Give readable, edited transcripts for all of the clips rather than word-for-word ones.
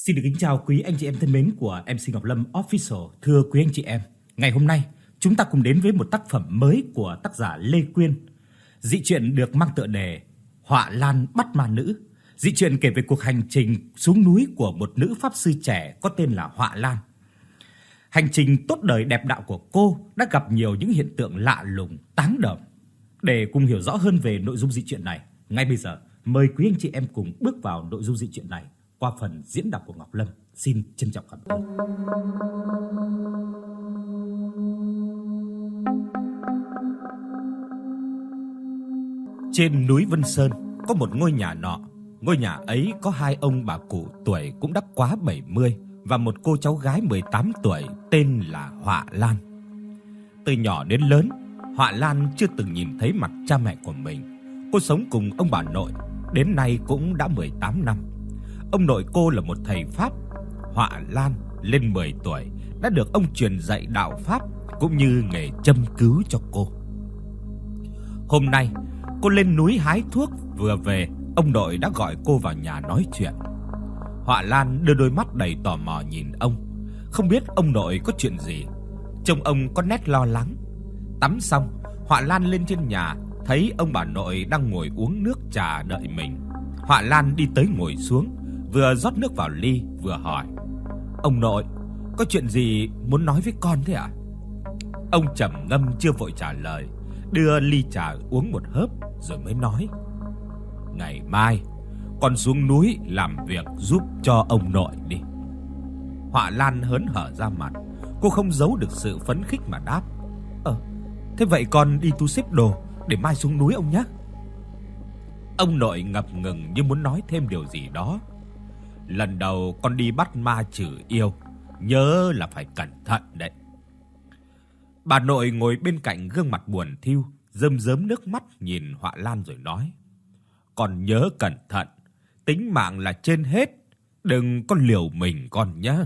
Xin được kính chào quý anh chị em thân mến của MC Ngọc Lâm Official. Thưa quý anh chị em, ngày hôm nay chúng ta cùng đến với một tác phẩm mới của tác giả Lê Quyên. Dị truyện được mang tựa đề Họa Lan bắt ma nữ. Dị truyện kể về cuộc hành trình xuống núi của một nữ pháp sư trẻ có tên là Họa Lan. Hành trình tốt đời đẹp đạo của cô đã gặp nhiều những hiện tượng lạ lùng, táng đờm. Để cùng hiểu rõ hơn về nội dung dị truyện này, ngay bây giờ mời quý anh chị em cùng bước vào nội dung dị truyện này qua phần diễn đọc của Ngọc Lâm. Xin trân trọng cảm ơn. Trên núi Vân Sơn có một ngôi nhà nọ. Ngôi nhà ấy có hai ông bà cụ tuổi cũng đã quá 70 và một cô cháu gái 18 tuổi tên là Họa Lan. Từ nhỏ đến lớn, Họa Lan chưa từng nhìn thấy mặt cha mẹ của mình. Cô sống cùng ông bà nội đến nay cũng đã 18 năm. Ông nội cô là một thầy pháp. Họa Lan lên 10 tuổi đã được ông truyền dạy đạo pháp cũng như nghề châm cứu cho cô. Hôm nay, cô lên núi hái thuốc vừa về, ông nội đã gọi cô vào nhà nói chuyện. Họa Lan đưa đôi mắt đầy tò mò nhìn ông, không biết ông nội có chuyện gì. Trông ông có nét lo lắng. Tắm xong, Họa Lan lên trên nhà, thấy ông bà nội đang ngồi uống nước trà đợi mình. Họa Lan đi tới ngồi xuống, vừa rót nước vào ly vừa hỏi: "Ông nội, có chuyện gì muốn nói với con thế ạ?" Ông trầm ngâm chưa vội trả lời, đưa ly trà uống một hớp rồi mới nói: "Ngày mai con xuống núi làm việc giúp cho ông nội đi." Họa Lan hớn hở ra mặt, cô không giấu được sự phấn khích mà đáp: Thế vậy con đi thu xếp đồ để mai xuống núi ông nhé." Ông nội ngập ngừng như muốn nói thêm điều gì đó. "Lần đầu con đi bắt ma trừ yêu, nhớ là phải cẩn thận đấy." Bà nội ngồi bên cạnh gương mặt buồn thiu, rơm rớm nước mắt nhìn Họa Lan rồi nói: "Con nhớ cẩn thận, tính mạng là trên hết, đừng có liều mình con nhé."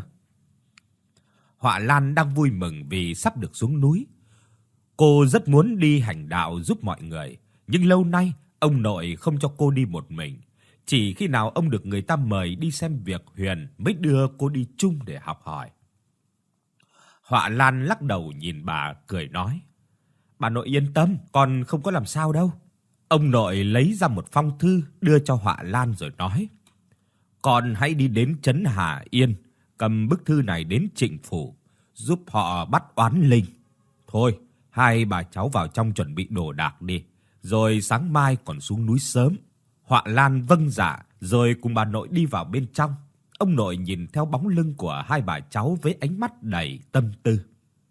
Họa Lan đang vui mừng vì sắp được xuống núi. Cô rất muốn đi hành đạo giúp mọi người, nhưng lâu nay ông nội không cho cô đi một mình. Chỉ khi nào ông được người ta mời đi xem việc huyền mới đưa cô đi chung để học hỏi. Họa Lan lắc đầu nhìn bà cười nói: "Bà nội yên tâm, con không có làm sao đâu." Ông nội lấy ra một phong thư đưa cho Họa Lan rồi nói: "Con hãy đi đến trấn Hà Yên, cầm bức thư này đến Trịnh phủ, giúp họ bắt oán linh. Thôi, hai bà cháu vào trong chuẩn bị đồ đạc đi, rồi sáng mai còn xuống núi sớm." Họa Lan vâng dạ, rồi cùng bà nội đi vào bên trong. Ông nội nhìn theo bóng lưng của hai bà cháu với ánh mắt đầy tâm tư.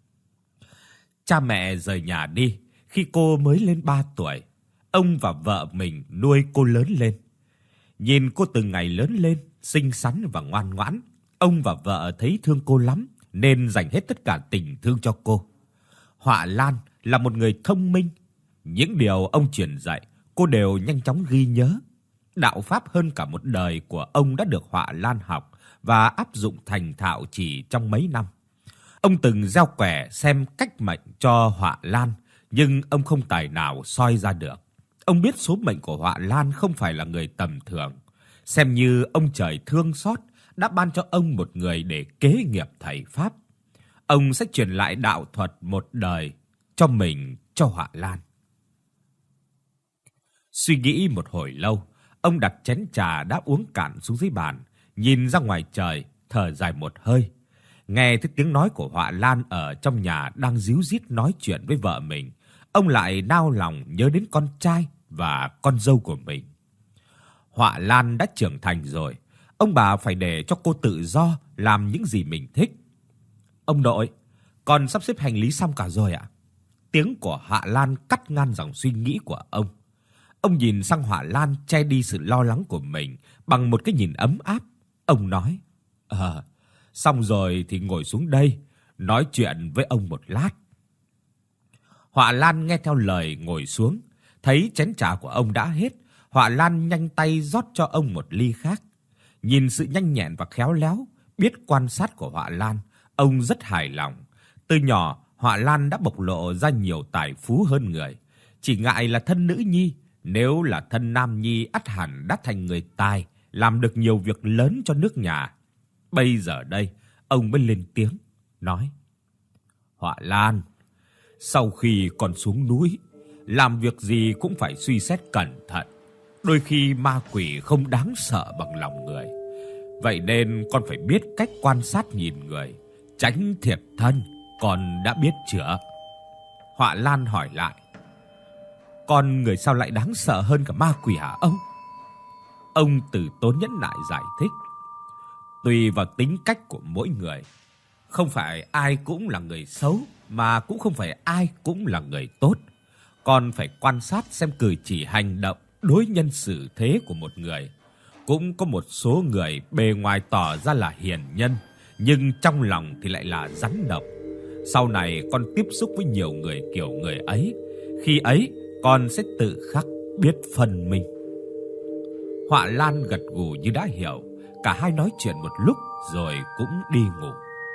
Cha mẹ rời nhà đi khi cô mới lên 3 tuổi. Ông và vợ mình nuôi cô lớn lên. Nhìn cô từng ngày lớn lên, xinh xắn và ngoan ngoãn, ông và vợ thấy thương cô lắm nên dành hết tất cả tình thương cho cô. Họa Lan là một người thông minh. Những điều ông truyền dạy, cô đều nhanh chóng ghi nhớ. Đạo pháp hơn cả một đời của ông đã được Họa Lan học và áp dụng thành thạo chỉ trong mấy năm. Ông từng gieo quẻ xem cách mệnh cho Họa Lan, nhưng ông không tài nào soi ra được. Ông biết số mệnh của Họa Lan không phải là người tầm thường, xem như ông trời thương xót đã ban cho ông một người để kế nghiệp thầy pháp. Ông sẽ truyền lại đạo thuật một đời cho mình, cho Họa Lan. Suy nghĩ một hồi lâu, ông đặt chén trà đã uống cạn xuống dưới bàn, nhìn ra ngoài trời, thở dài một hơi. Nghe thấy tiếng nói của Họa Lan ở trong nhà đang ríu rít nói chuyện với vợ mình, ông lại nao lòng nhớ đến con trai và con dâu của mình. Họa Lan đã trưởng thành rồi, ông bà phải để cho cô tự do làm những gì mình thích. "Ông nội, con sắp xếp hành lý xong cả rồi ạ." Tiếng của Họa Lan cắt ngang dòng suy nghĩ của ông. Ông nhìn sang Họa Lan che đi sự lo lắng của mình bằng một cái nhìn ấm áp. Ông nói: Xong rồi thì ngồi xuống đây, nói chuyện với ông một lát." Họa Lan nghe theo lời ngồi xuống. Thấy chén trà của ông đã hết, Họa Lan nhanh tay rót cho ông một ly khác. Nhìn sự nhanh nhẹn và khéo léo, biết quan sát của Họa Lan, ông rất hài lòng. Từ nhỏ, Họa Lan đã bộc lộ ra nhiều tài phú hơn người. Chỉ ngại là thân nữ nhi, nếu là thân nam nhi ắt hẳn đã thành người tài, làm được nhiều việc lớn cho nước nhà. Bây giờ đây, ông mới lên tiếng, nói: Họa Lan, sau khi con xuống núi, làm việc gì cũng phải suy xét cẩn thận. Đôi khi ma quỷ không đáng sợ bằng lòng người. Vậy nên con phải biết cách quan sát nhìn người, tránh thiệt thân, con đã biết chưa? Họa Lan hỏi lại: Con người sao lại đáng sợ hơn cả ma quỷ hả ông? Ông Từ Tốn nhẫn nại giải thích: Tùy vào tính cách của mỗi người, không phải ai cũng là người xấu, mà cũng không phải ai cũng là người tốt. Con phải quan sát xem cử chỉ hành động, đối nhân xử thế của một người. Cũng có một số người bề ngoài tỏ ra là hiền nhân, nhưng trong lòng thì lại là rắn độc. Sau này con tiếp xúc với nhiều người kiểu người ấy, khi ấy con sẽ tự khắc biết phân minh. Họa Lan gật gù như đã hiểu. Cả hai nói chuyện một lúc rồi cũng đi ngủ.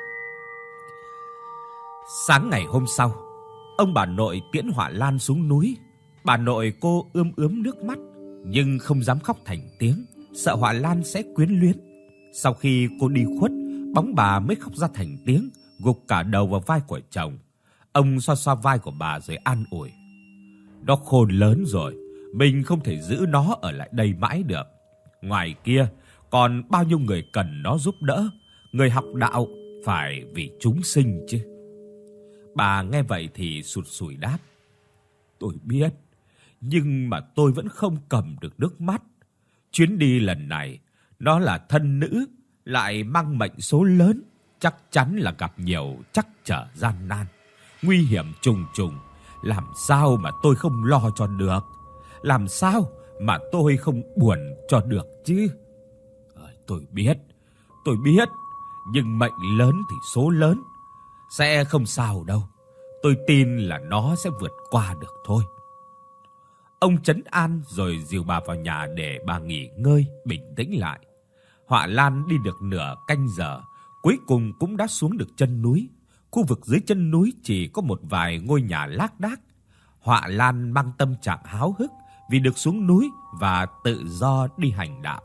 Sáng ngày hôm sau, ông bà nội tiễn Họa Lan xuống núi. Bà nội cô ươm ướm nước mắt, nhưng không dám khóc thành tiếng, sợ Họa Lan sẽ quyến luyến. Sau khi cô đi khuất, bóng bà mới khóc ra thành tiếng, gục cả đầu vào vai của chồng. Ông xoa xoa vai của bà rồi an ủi: Nó khôn lớn rồi, mình không thể giữ nó ở lại đây mãi được. Ngoài kia còn bao nhiêu người cần nó giúp đỡ. Người học đạo phải vì chúng sinh chứ. Bà nghe vậy thì sụt sùi đáp: Tôi biết, nhưng mà tôi vẫn không cầm được nước mắt. Chuyến đi lần này, nó là thân nữ, lại mang mệnh số lớn, chắc chắn là gặp nhiều trắc trở gian nan, nguy hiểm trùng trùng. Làm sao mà tôi không lo cho được? Làm sao mà tôi không buồn cho được chứ? Tôi biết, nhưng mệnh lớn thì số lớn, sẽ không sao đâu. Tôi tin là nó sẽ vượt qua được thôi. Ông trấn an rồi dìu bà vào nhà để bà nghỉ ngơi, bình tĩnh lại. Họa Lan đi được nửa canh giờ, cuối cùng cũng đã xuống được chân núi. Khu vực dưới chân núi chỉ có một vài ngôi nhà lác đác. Họa Lan mang tâm trạng háo hức vì được xuống núi và tự do đi hành đạo.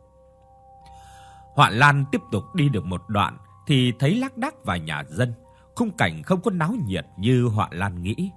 Họa Lan tiếp tục đi được một đoạn thì thấy lác đác vài nhà dân. Khung cảnh không có náo nhiệt như Họa Lan nghĩ.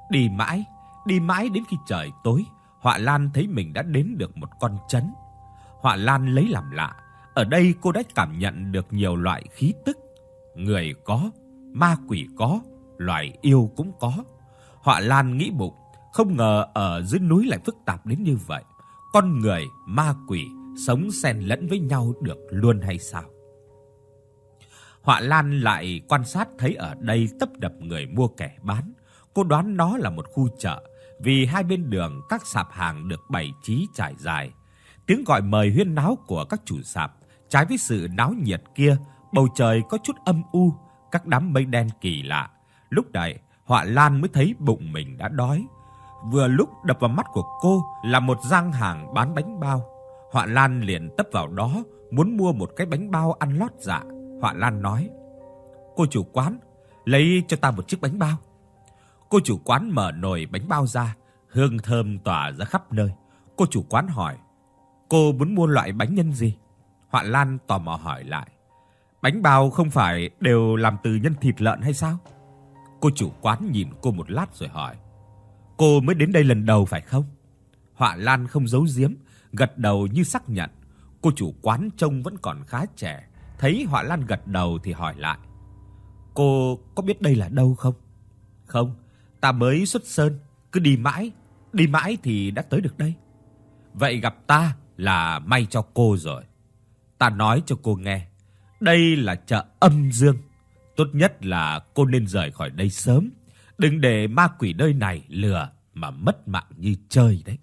Đi mãi đến khi trời tối, Họa Lan thấy mình đã đến được một con trấn. Họa Lan lấy làm lạ, ở đây cô đã cảm nhận được nhiều loại khí tức. Người có, ma quỷ có, loài yêu cũng có. Họa Lan nghĩ bụng, không ngờ ở dưới núi lại phức tạp đến như vậy. Con người, ma quỷ sống xen lẫn với nhau được luôn hay sao? Họa Lan lại quan sát thấy ở đây tấp nập người mua kẻ bán. Cô đoán nó là một khu chợ, vì hai bên đường các sạp hàng được bày trí trải dài. Tiếng gọi mời huyên náo của các chủ sạp, trái với sự náo nhiệt kia, bầu trời có chút âm u, các đám mây đen kỳ lạ. Lúc này, Họa Lan mới thấy bụng mình đã đói. Vừa lúc đập vào mắt của cô là một gian hàng bán bánh bao. Họa Lan liền tấp vào đó, muốn mua một cái bánh bao ăn lót dạ. Họa Lan nói: Cô chủ quán, lấy cho ta một chiếc bánh bao. Cô chủ quán mở nồi bánh bao ra, hương thơm tỏa ra khắp nơi. Cô chủ quán hỏi: Cô muốn mua loại bánh nhân gì? Họa Lan tò mò hỏi lại: Bánh bao không phải đều làm từ nhân thịt lợn hay sao? Cô chủ quán nhìn cô một lát rồi hỏi: Cô mới đến đây lần đầu phải không? Họa Lan không giấu giếm, gật đầu như xác nhận. Cô chủ quán trông vẫn còn khá trẻ, thấy Họa Lan gật đầu thì hỏi lại: Cô có biết đây là đâu không? Không, ta mới xuất sơn, cứ đi mãi thì đã tới được đây. Vậy gặp ta là may cho cô rồi. Ta nói cho cô nghe, đây là chợ âm dương. Tốt nhất là cô nên rời khỏi đây sớm, đừng để ma quỷ nơi này lừa mà mất mạng như chơi đấy.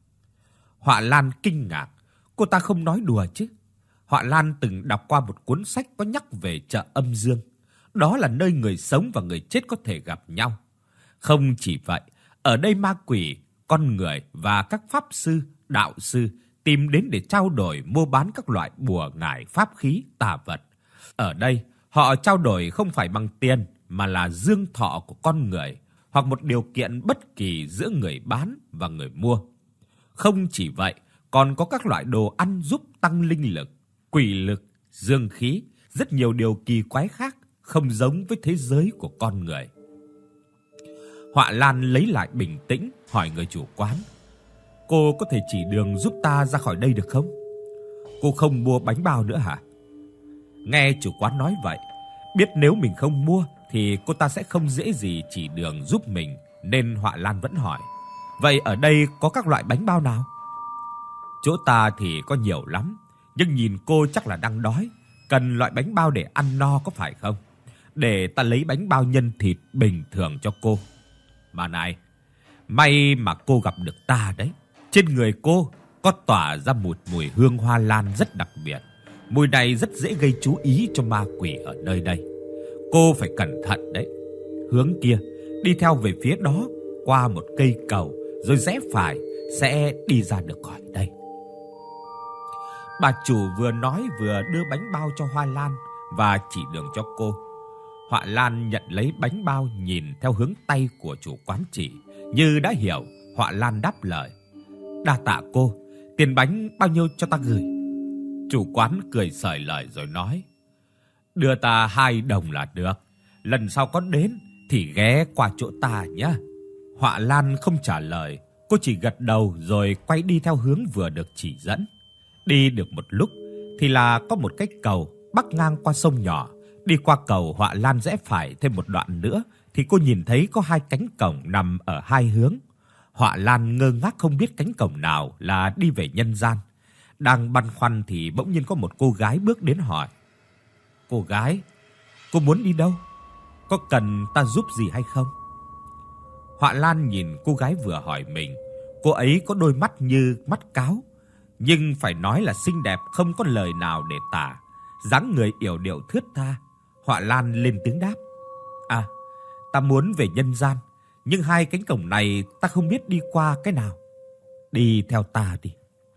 Họa Lan kinh ngạc, cô ta không nói đùa chứ. Họa Lan từng đọc qua một cuốn sách có nhắc về chợ âm dương. Đó là nơi người sống và người chết có thể gặp nhau. Không chỉ vậy, ở đây ma quỷ, con người và các pháp sư, đạo sư tìm đến để trao đổi mua bán các loại bùa ngải pháp khí tà vật. Ở đây, họ trao đổi không phải bằng tiền mà là dương thọ của con người hoặc một điều kiện bất kỳ giữa người bán và người mua. Không chỉ vậy, còn có các loại đồ ăn giúp tăng linh lực, quỷ lực, dương khí, rất nhiều điều kỳ quái khác, không giống với thế giới của con người. Họa Lan lấy lại bình tĩnh, hỏi người chủ quán: "Cô có thể chỉ đường giúp ta ra khỏi đây được không? Cô không mua bánh bao nữa hả?" Nghe chủ quán nói vậy, biết nếu mình không mua thì cô ta sẽ không dễ gì chỉ đường giúp mình, nên Họa Lan vẫn hỏi: "Vậy ở đây có các loại bánh bao nào?" "Chỗ ta thì có nhiều lắm, nhưng nhìn cô chắc là đang đói, cần loại bánh bao để ăn no có phải không? Để ta lấy bánh bao nhân thịt bình thường cho cô. Mà này, may mà cô gặp được ta đấy. Trên người cô có tỏa ra một mùi hương hoa lan rất đặc biệt. Mùi này rất dễ gây chú ý cho ma quỷ ở nơi đây. Cô phải cẩn thận đấy. Hướng kia, đi theo về phía đó, qua một cây cầu, rồi rẽ phải, sẽ đi ra được khỏi đây." Bà chủ vừa nói vừa đưa bánh bao cho Hoa Lan và chỉ đường cho cô. Họa Lan nhận lấy bánh bao, nhìn theo hướng tay của chủ quán chỉ. Như đã hiểu, Họa Lan đáp lời: "Đa tạ cô, tiền bánh bao nhiêu cho ta gửi?" Chủ quán cười xởi lời rồi nói: "Đưa ta 2 đồng là được. Lần sau có đến thì ghé qua chỗ ta nhé." Họa Lan không trả lời, cô chỉ gật đầu rồi quay đi theo hướng vừa được chỉ dẫn. Đi được một lúc thì là có một cái cầu bắc ngang qua sông nhỏ. Đi qua cầu, Họa Lan rẽ phải thêm một đoạn nữa thì cô nhìn thấy có 2 cánh cổng nằm ở 2 hướng. Họa Lan ngơ ngác không biết cánh cổng nào là đi về nhân gian. Đang băn khoăn thì bỗng nhiên có một cô gái bước đến hỏi: "Cô gái, cô muốn đi đâu? Có cần ta giúp gì hay không?" Họa Lan nhìn cô gái vừa hỏi mình. Cô ấy có đôi mắt như mắt cáo, nhưng phải nói là xinh đẹp không có lời nào để tả. Dáng người yểu điệu thướt tha. Họa Lan lên tiếng đáp: "À, ta muốn về nhân gian, nhưng 2 cánh cổng này ta không biết đi qua cái nào. Đi theo ta đi."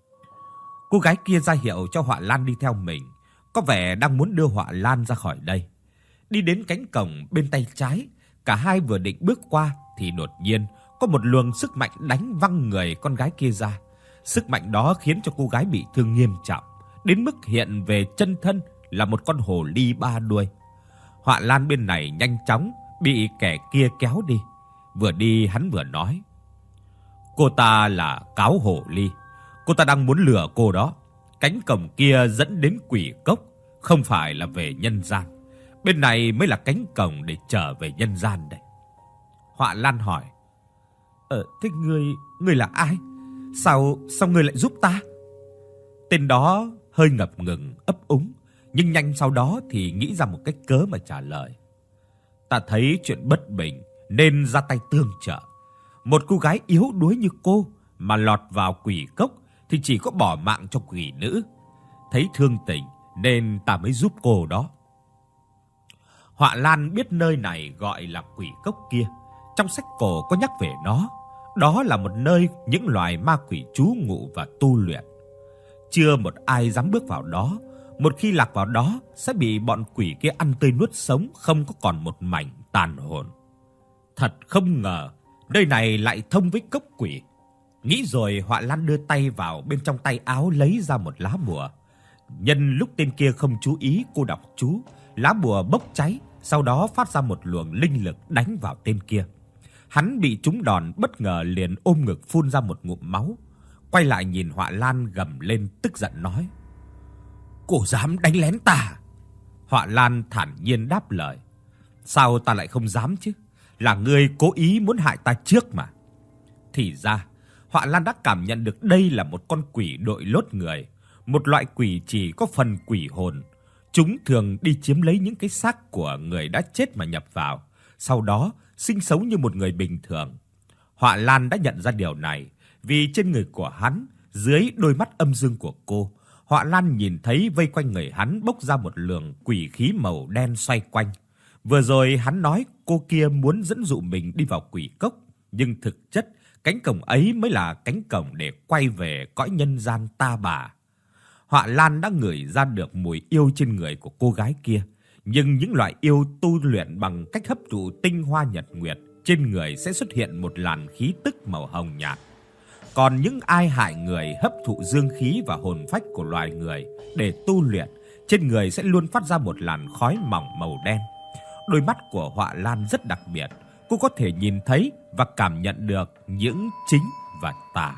Cô gái kia ra hiệu cho Họa Lan đi theo mình, có vẻ đang muốn đưa Họa Lan ra khỏi đây. Đi đến cánh cổng bên tay trái, cả hai vừa định bước qua thì đột nhiên có một luồng sức mạnh đánh văng người con gái kia ra. Sức mạnh đó khiến cho cô gái bị thương nghiêm trọng, đến mức hiện về chân thân là một con hồ ly 3 đuôi. Họa Lan bên này nhanh chóng bị kẻ kia kéo đi. Vừa đi hắn vừa nói: "Cô ta là cáo hồ ly. Cô ta đang muốn lừa cô đó. Cánh cổng kia dẫn đến quỷ cốc, không phải là về nhân gian. Bên này mới là cánh cổng để trở về nhân gian đây." Họa Lan hỏi: Thế ngươi là ai? Sao ngươi lại giúp ta?" Tên đó hơi ngập ngừng ấp úng, nhưng nhanh sau đó thì nghĩ ra một cách cớ mà trả lời: "Ta thấy chuyện bất bình nên ra tay tương trợ. Một cô gái yếu đuối như cô mà lọt vào quỷ cốc thì chỉ có bỏ mạng cho quỷ nữ. Thấy thương tình nên ta mới giúp cô đó." Họa Lan biết nơi này gọi là quỷ cốc kia. Trong sách cổ có nhắc về nó. Đó là một nơi những loài ma quỷ trú ngụ và tu luyện. Chưa một ai dám bước vào đó. Một khi lạc vào đó sẽ bị bọn quỷ kia ăn tươi nuốt sống, không có còn một mảnh tàn hồn. Thật không ngờ nơi này lại thông với cốc quỷ. Nghĩ rồi, Họa Lan đưa tay vào bên trong tay áo lấy ra một lá bùa. Nhân lúc tên kia không chú ý, cô đọc chú, lá bùa bốc cháy, sau đó phát ra một luồng linh lực đánh vào tên kia. Hắn bị trúng đòn bất ngờ liền ôm ngực phun ra một ngụm máu. Quay lại nhìn Họa Lan gầm lên tức giận nói: "Cô dám đánh lén ta?" Họa Lan thản nhiên đáp lời: "Sao ta lại không dám chứ? Là ngươi cố ý muốn hại ta trước mà." Thì ra, Họa Lan đã cảm nhận được đây là một con quỷ đội lốt người, một loại quỷ chỉ có phần quỷ hồn. Chúng thường đi chiếm lấy những cái xác của người đã chết mà nhập vào, sau đó sinh sống như một người bình thường. Họa Lan đã nhận ra điều này, vì trên người của hắn, dưới đôi mắt âm dương của cô, Họa Lan nhìn thấy vây quanh người hắn bốc ra một luồng quỷ khí màu đen xoay quanh. Vừa rồi hắn nói cô kia muốn dẫn dụ mình đi vào quỷ cốc, nhưng thực chất cánh cổng ấy mới là cánh cổng để quay về cõi nhân gian ta bà. Họa Lan đã ngửi ra được mùi yêu trên người của cô gái kia, nhưng những loại yêu tu luyện bằng cách hấp thụ tinh hoa nhật nguyệt, trên người sẽ xuất hiện một làn khí tức màu hồng nhạt. Còn những ai hại người hấp thụ dương khí và hồn phách của loài người để tu luyện, trên người sẽ luôn phát ra một làn khói mỏng màu đen. Đôi mắt của Họa Lan rất đặc biệt, cô có thể nhìn thấy và cảm nhận được những chính và tà.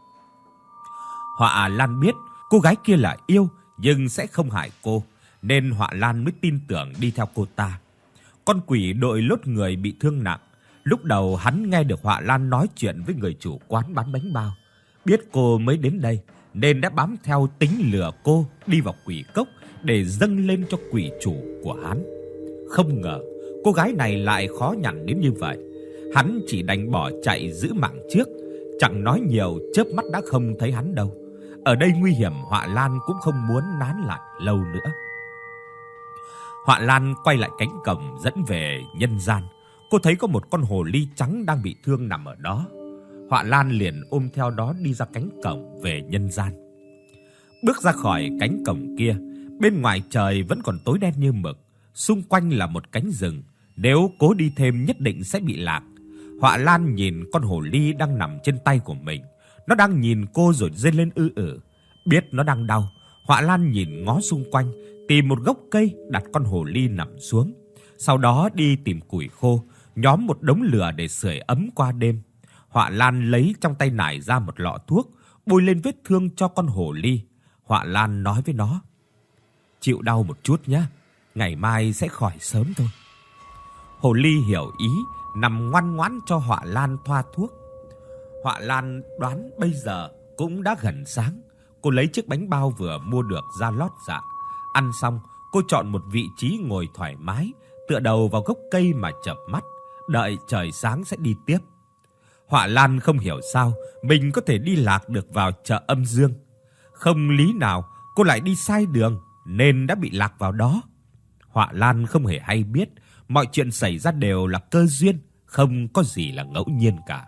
Họa Lan biết cô gái kia là yêu nhưng sẽ không hại cô, nên Họa Lan mới tin tưởng đi theo cô ta. Con quỷ đội lốt người bị thương nặng. Lúc đầu hắn nghe được Họa Lan nói chuyện với người chủ quán bán bánh bao, biết cô mới đến đây nên đã bám theo tính lừa cô đi vào quỷ cốc để dâng lên cho quỷ chủ của hắn. Không ngờ cô gái này lại khó nhằn đến như vậy. Hắn chỉ đành bỏ chạy giữ mạng trước, chẳng nói nhiều, chớp mắt đã không thấy hắn đâu. Ở đây nguy hiểm, Họa Lan cũng không muốn nán lại lâu nữa. Họa Lan quay lại cánh cổng dẫn về nhân gian. Cô thấy có một con hồ ly trắng đang bị thương nằm ở đó. Họa Lan liền ôm theo đó đi ra cánh cổng về nhân gian. Bước ra khỏi cánh cổng kia, bên ngoài trời vẫn còn tối đen như mực, xung quanh là một cánh rừng, nếu cố đi thêm nhất định sẽ bị lạc. Họa Lan nhìn con hồ ly đang nằm trên tay của mình, nó đang nhìn cô rồi rên lên ư. Biết nó đang đau, Họa Lan nhìn ngó xung quanh, tìm một gốc cây đặt con hồ ly nằm xuống. Sau đó đi tìm củi khô, nhóm một đống lửa để sưởi ấm qua đêm. Họa Lan lấy trong tay nải ra một lọ thuốc, bôi lên vết thương cho con hồ ly. Họa Lan nói với nó: "Chịu đau một chút nhé, ngày mai sẽ khỏi sớm thôi." Hồ ly hiểu ý, nằm ngoan ngoãn cho Họa Lan thoa thuốc. Họa Lan đoán bây giờ cũng đã gần sáng. Cô lấy chiếc bánh bao vừa mua được ra lót dạ. Ăn xong, cô chọn một vị trí ngồi thoải mái, tựa đầu vào gốc cây mà chợp mắt, đợi trời sáng sẽ đi tiếp. Họa Lan không hiểu sao mình có thể đi lạc được vào chợ Âm Dương. Không lý nào cô lại đi sai đường nên đã bị lạc vào đó. Họa Lan không hề hay biết, mọi chuyện xảy ra đều là cơ duyên, không có gì là ngẫu nhiên cả.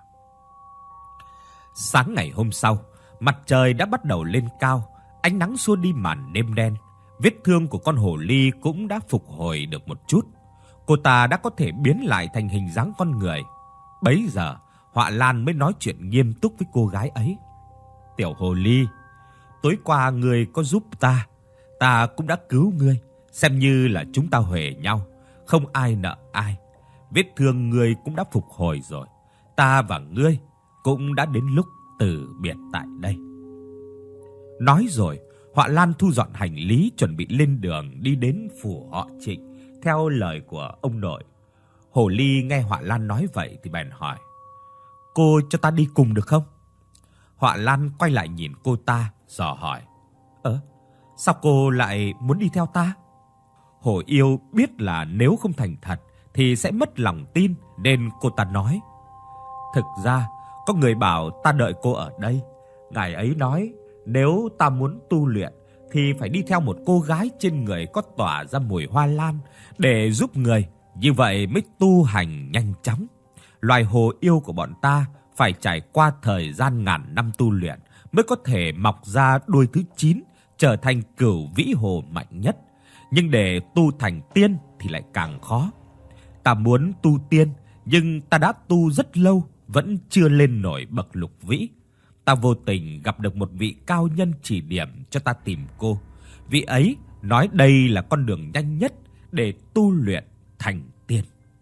Sáng ngày hôm sau, mặt trời đã bắt đầu lên cao, ánh nắng xua đi màn đêm đen. Vết thương của con hồ ly cũng đã phục hồi được một chút. Cô ta đã có thể biến lại thành hình dáng con người. Bấy giờ, Họa Lan mới nói chuyện nghiêm túc với cô gái ấy. "Tiểu hồ ly, tối qua ngươi có giúp ta cũng đã cứu ngươi, xem như là chúng ta huề nhau, không ai nợ ai. Vết thương ngươi cũng đã phục hồi rồi, ta và ngươi cũng đã đến lúc từ biệt tại đây." Nói rồi, Họa Lan thu dọn hành lý chuẩn bị lên đường đi đến phủ họ Trịnh theo lời của ông nội. Hồ ly nghe Họa Lan nói vậy thì bèn hỏi: "Cô cho ta đi cùng được không?" Họa Lan quay lại nhìn cô ta, dò hỏi: Sao cô lại muốn đi theo ta?" Hổ yêu biết là nếu không thành thật thì sẽ mất lòng tin, nên cô ta nói: "Thực ra, có người bảo ta đợi cô ở đây. Ngài ấy nói nếu ta muốn tu luyện thì phải đi theo một cô gái trên người có tỏa ra mùi hoa lan để giúp người, như vậy mới tu hành nhanh chóng. Loài hồ yêu của bọn ta phải trải qua thời gian ngàn năm tu luyện mới có thể mọc ra đuôi thứ 9, trở thành cửu vĩ hồ mạnh nhất. Nhưng để tu thành tiên thì lại càng khó. Ta muốn tu tiên, nhưng ta đã tu rất lâu vẫn chưa lên nổi bậc lục vĩ. Ta vô tình gặp được một vị cao nhân chỉ điểm cho ta tìm cô. Vị ấy nói đây là con đường nhanh nhất để tu luyện thành tiên."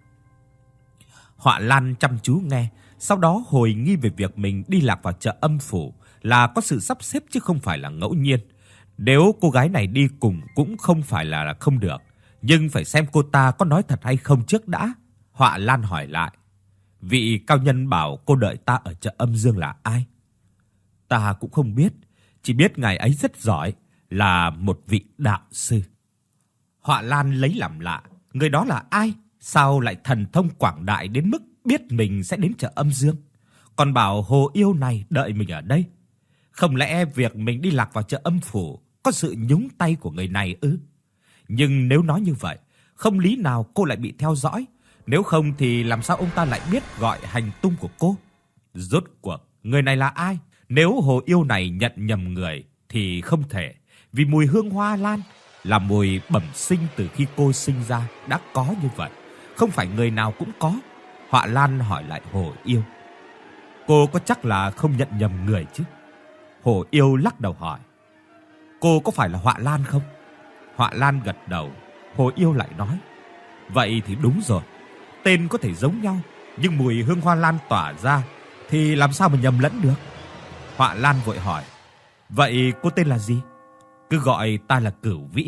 Họa Lan chăm chú nghe, sau đó hồi nghi về việc mình đi lạc vào chợ Âm Phủ là có sự sắp xếp chứ không phải là ngẫu nhiên. Nếu cô gái này đi cùng cũng không phải là không được, nhưng phải xem cô ta có nói thật hay không trước đã. Họa Lan hỏi lại: "Vị cao nhân bảo cô đợi ta ở chợ Âm Dương là ai?" "Ta cũng không biết, chỉ biết ngài ấy rất giỏi, là một vị đạo sư." Họa Lan lấy làm lạ, người đó là ai? Sao lại thần thông quảng đại đến mức biết mình sẽ đến chợ Âm Dương, còn bảo hồ yêu này đợi mình ở đây? Không lẽ việc mình đi lạc vào chợ Âm Phủ có sự nhúng tay của người này ư? Nhưng nếu nói như vậy, không lý nào cô lại bị theo dõi, nếu không thì làm sao ông ta lại biết gọi hành tung của cô? Rốt cuộc người này là ai? Nếu hồ yêu này nhận nhầm người thì không thể, vì mùi hương hoa lan là mùi bẩm sinh từ khi cô sinh ra đã có như vậy, không phải người nào cũng có. Họa Lan hỏi lại hồ yêu: "Cô có chắc là không nhận nhầm người chứ?" Hồ yêu lắc đầu hỏi: "Cô có phải là Họa Lan không?" Họa Lan gật đầu. Hồ Yêu lại nói: vậy thì đúng rồi, tên có thể giống nhau, nhưng mùi hương hoa lan tỏa ra thì làm sao mà nhầm lẫn được. Họa Lan vội hỏi: vậy cô tên là gì? Cứ gọi ta là Cửu Vĩ.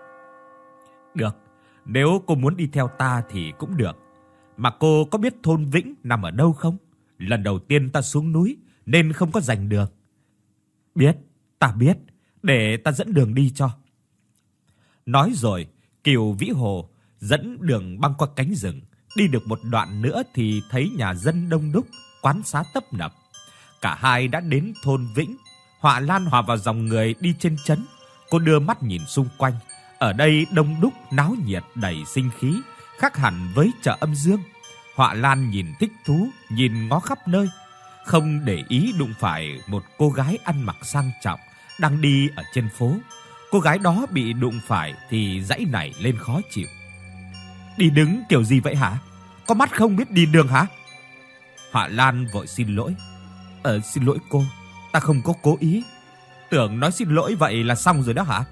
Được, nếu cô muốn đi theo ta thì cũng được. Mà cô có biết thôn Vĩnh nằm ở đâu không? Lần đầu tiên ta xuống núi nên không có rành đường. Biết, ta biết, để ta dẫn đường đi cho. Nói rồi, Cửu Vĩ Hồ dẫn đường băng qua cánh rừng. Đi được một đoạn nữa thì thấy nhà dân đông đúc, quán xá tấp nập. Cả hai đã đến thôn Vĩnh. Họa Lan hòa vào dòng người đi trên trấn. Cô đưa mắt nhìn xung quanh. Ở đây đông đúc, náo nhiệt, đầy sinh khí, khác hẳn với chợ Âm Dương. Họa Lan nhìn thích thú, nhìn ngó khắp nơi, không để ý đụng phải một cô gái ăn mặc sang trọng đang đi ở trên phố. Cô gái đó bị đụng phải thì dãy nảy lên khó chịu. Đi đứng kiểu gì vậy hả? Có mắt không biết đi đường hả? Họa Lan vội xin lỗi. Xin lỗi cô, ta không có cố ý. Tưởng nói xin lỗi vậy là xong rồi đó hả?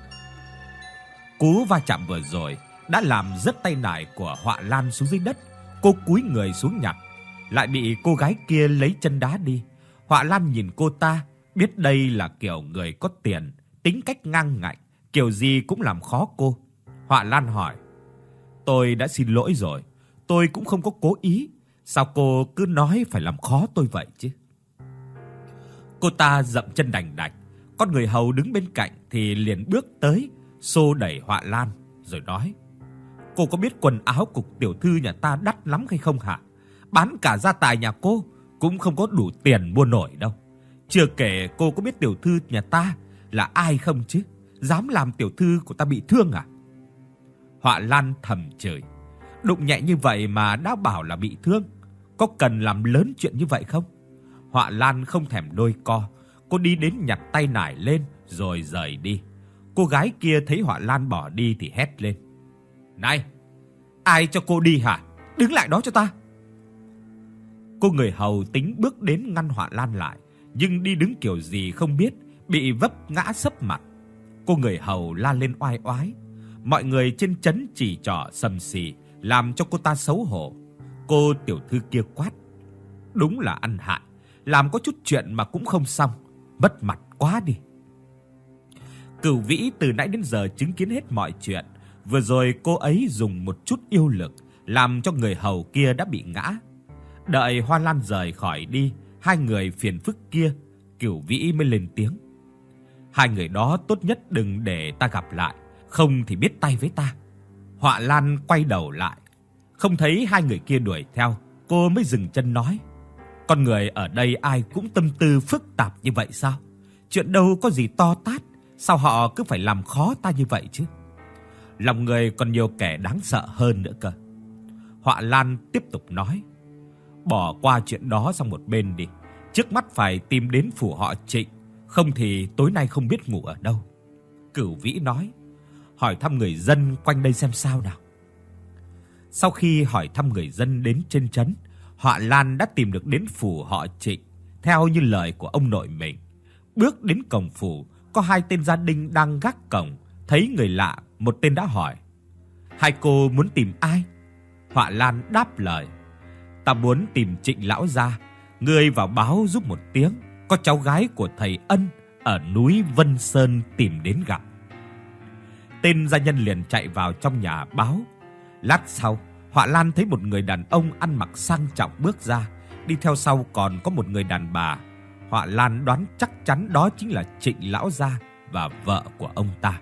Cú va chạm vừa rồi đã làm rớt tay nải của Họa Lan xuống dưới đất. Cô cúi người xuống nhặt, lại bị cô gái kia lấy chân đá đi. Họa Lan nhìn cô ta, biết đây là kiểu người có tiền, tính cách ngang ngạnh, kiểu gì cũng làm khó cô. Họa Lan hỏi: tôi đã xin lỗi rồi, tôi cũng không có cố ý, sao cô cứ nói phải làm khó tôi vậy chứ? Cô ta dậm chân đành đạch. Con người hầu đứng bên cạnh thì liền bước tới, xô đẩy Họa Lan rồi nói: cô có biết quần áo của tiểu thư nhà ta đắt lắm hay không hả? Bán cả gia tài nhà cô cũng không có đủ tiền mua nổi đâu. Chưa kể cô có biết tiểu thư nhà ta là ai không chứ? Dám làm tiểu thư của ta bị thương à? Họa Lan thầm chửi. Đụng nhẹ như vậy mà đã bảo là bị thương, có cần làm lớn chuyện như vậy không? Họa Lan không thèm đôi co, cô đi đến nhặt tay nải lên rồi rời đi. Cô gái kia thấy Họa Lan bỏ đi thì hét lên: này, ai cho cô đi hả? Đứng lại đó cho ta. Cô người hầu tính bước đến ngăn Họa Lan lại, nhưng đi đứng kiểu gì không biết, bị vấp ngã sấp mặt. Cô người hầu la lên oai oái. Mọi người trên trấn chỉ trỏ sầm xì, làm cho cô ta xấu hổ. Cô tiểu thư kia quát: đúng là ăn hại, làm có chút chuyện mà cũng không xong, mất mặt quá đi. Cửu Vĩ từ nãy đến giờ chứng kiến hết mọi chuyện. Vừa rồi cô ấy dùng một chút yêu lực làm cho người hầu kia đã bị ngã. Đợi Hoa Lan rời khỏi đi, hai người phiền phức kia, Cửu Vĩ mới lên tiếng: hai người đó tốt nhất đừng để ta gặp lại, không thì biết tay với ta. Họa Lan quay đầu lại, không thấy hai người kia đuổi theo, cô mới dừng chân nói: con người ở đây ai cũng tâm tư phức tạp như vậy sao? Chuyện đâu có gì to tát, sao họ cứ phải làm khó ta như vậy chứ? Lòng người còn nhiều kẻ đáng sợ hơn nữa cơ. Họa Lan tiếp tục nói: bỏ qua chuyện đó sang một bên đi, trước mắt phải tìm đến phủ họ Trịnh, không thì tối nay không biết ngủ ở đâu. Cửu Vĩ nói: hỏi thăm người dân quanh đây xem sao nào. Sau khi hỏi thăm người dân đến trên trấn, Họa Lan đã tìm được đến phủ họ Trịnh, theo như lời của ông nội mình. Bước đến cổng phủ, có hai tên gia đình đang gác cổng, thấy người lạ, một tên đã hỏi: hai cô muốn tìm ai? Họa Lan đáp lời: ta muốn tìm Trịnh lão gia, ngươi vào báo giúp một tiếng, có cháu gái của thầy Ân ở núi Vân Sơn tìm đến gặp. Tên gia nhân liền chạy vào trong nhà báo. Lát sau, Họa Lan thấy một người đàn ông ăn mặc sang trọng bước ra, đi theo sau còn có một người đàn bà. Họa Lan đoán chắc chắn đó chính là Trịnh lão gia và vợ của ông ta.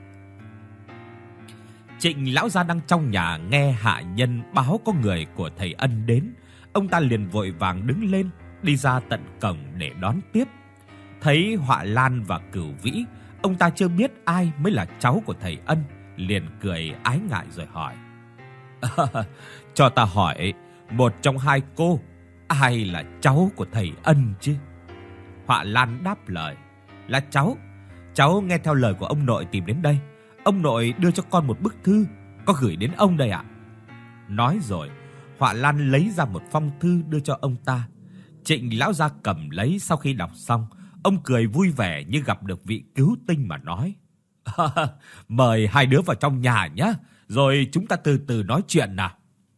Trịnh lão gia đang trong nhà nghe hạ nhân báo có người của thầy Ân đến, ông ta liền vội vàng đứng lên, đi ra tận cổng để đón tiếp. Thấy Họa Lan và Cửu Vĩ, ông ta chưa biết ai mới là cháu của thầy Ân, liền cười ái ngại rồi hỏi: cho ta hỏi, một trong hai cô, ai là cháu của thầy Ân chứ? Họa Lan đáp lời: là cháu nghe theo lời của ông nội tìm đến đây. Ông nội đưa cho con một bức thư, có gửi đến ông đây ạ. Nói rồi, Họa Lan lấy ra một phong thư đưa cho ông ta. Trịnh lão gia cầm lấy, sau khi đọc xong, ông cười vui vẻ như gặp được vị cứu tinh mà nói: Mời hai đứa vào trong nhà nhé, rồi chúng ta từ từ nói chuyện nào.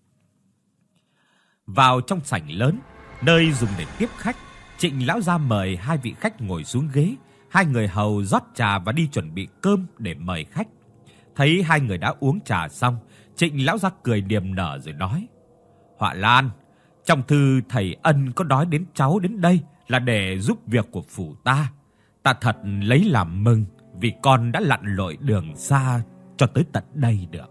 Vào trong sảnh lớn, nơi dùng để tiếp khách, Trịnh lão gia mời hai vị khách ngồi xuống ghế. Hai người hầu rót trà và đi chuẩn bị cơm để mời khách. Thấy hai người đã uống trà xong, Trịnh lão gia cười niềm nở rồi nói: Họa Lan, trong thư thầy Ân có nói đến cháu đến đây là để giúp việc của phủ ta. Ta thật lấy làm mừng vì con đã lặn lội đường xa cho tới tận đây được.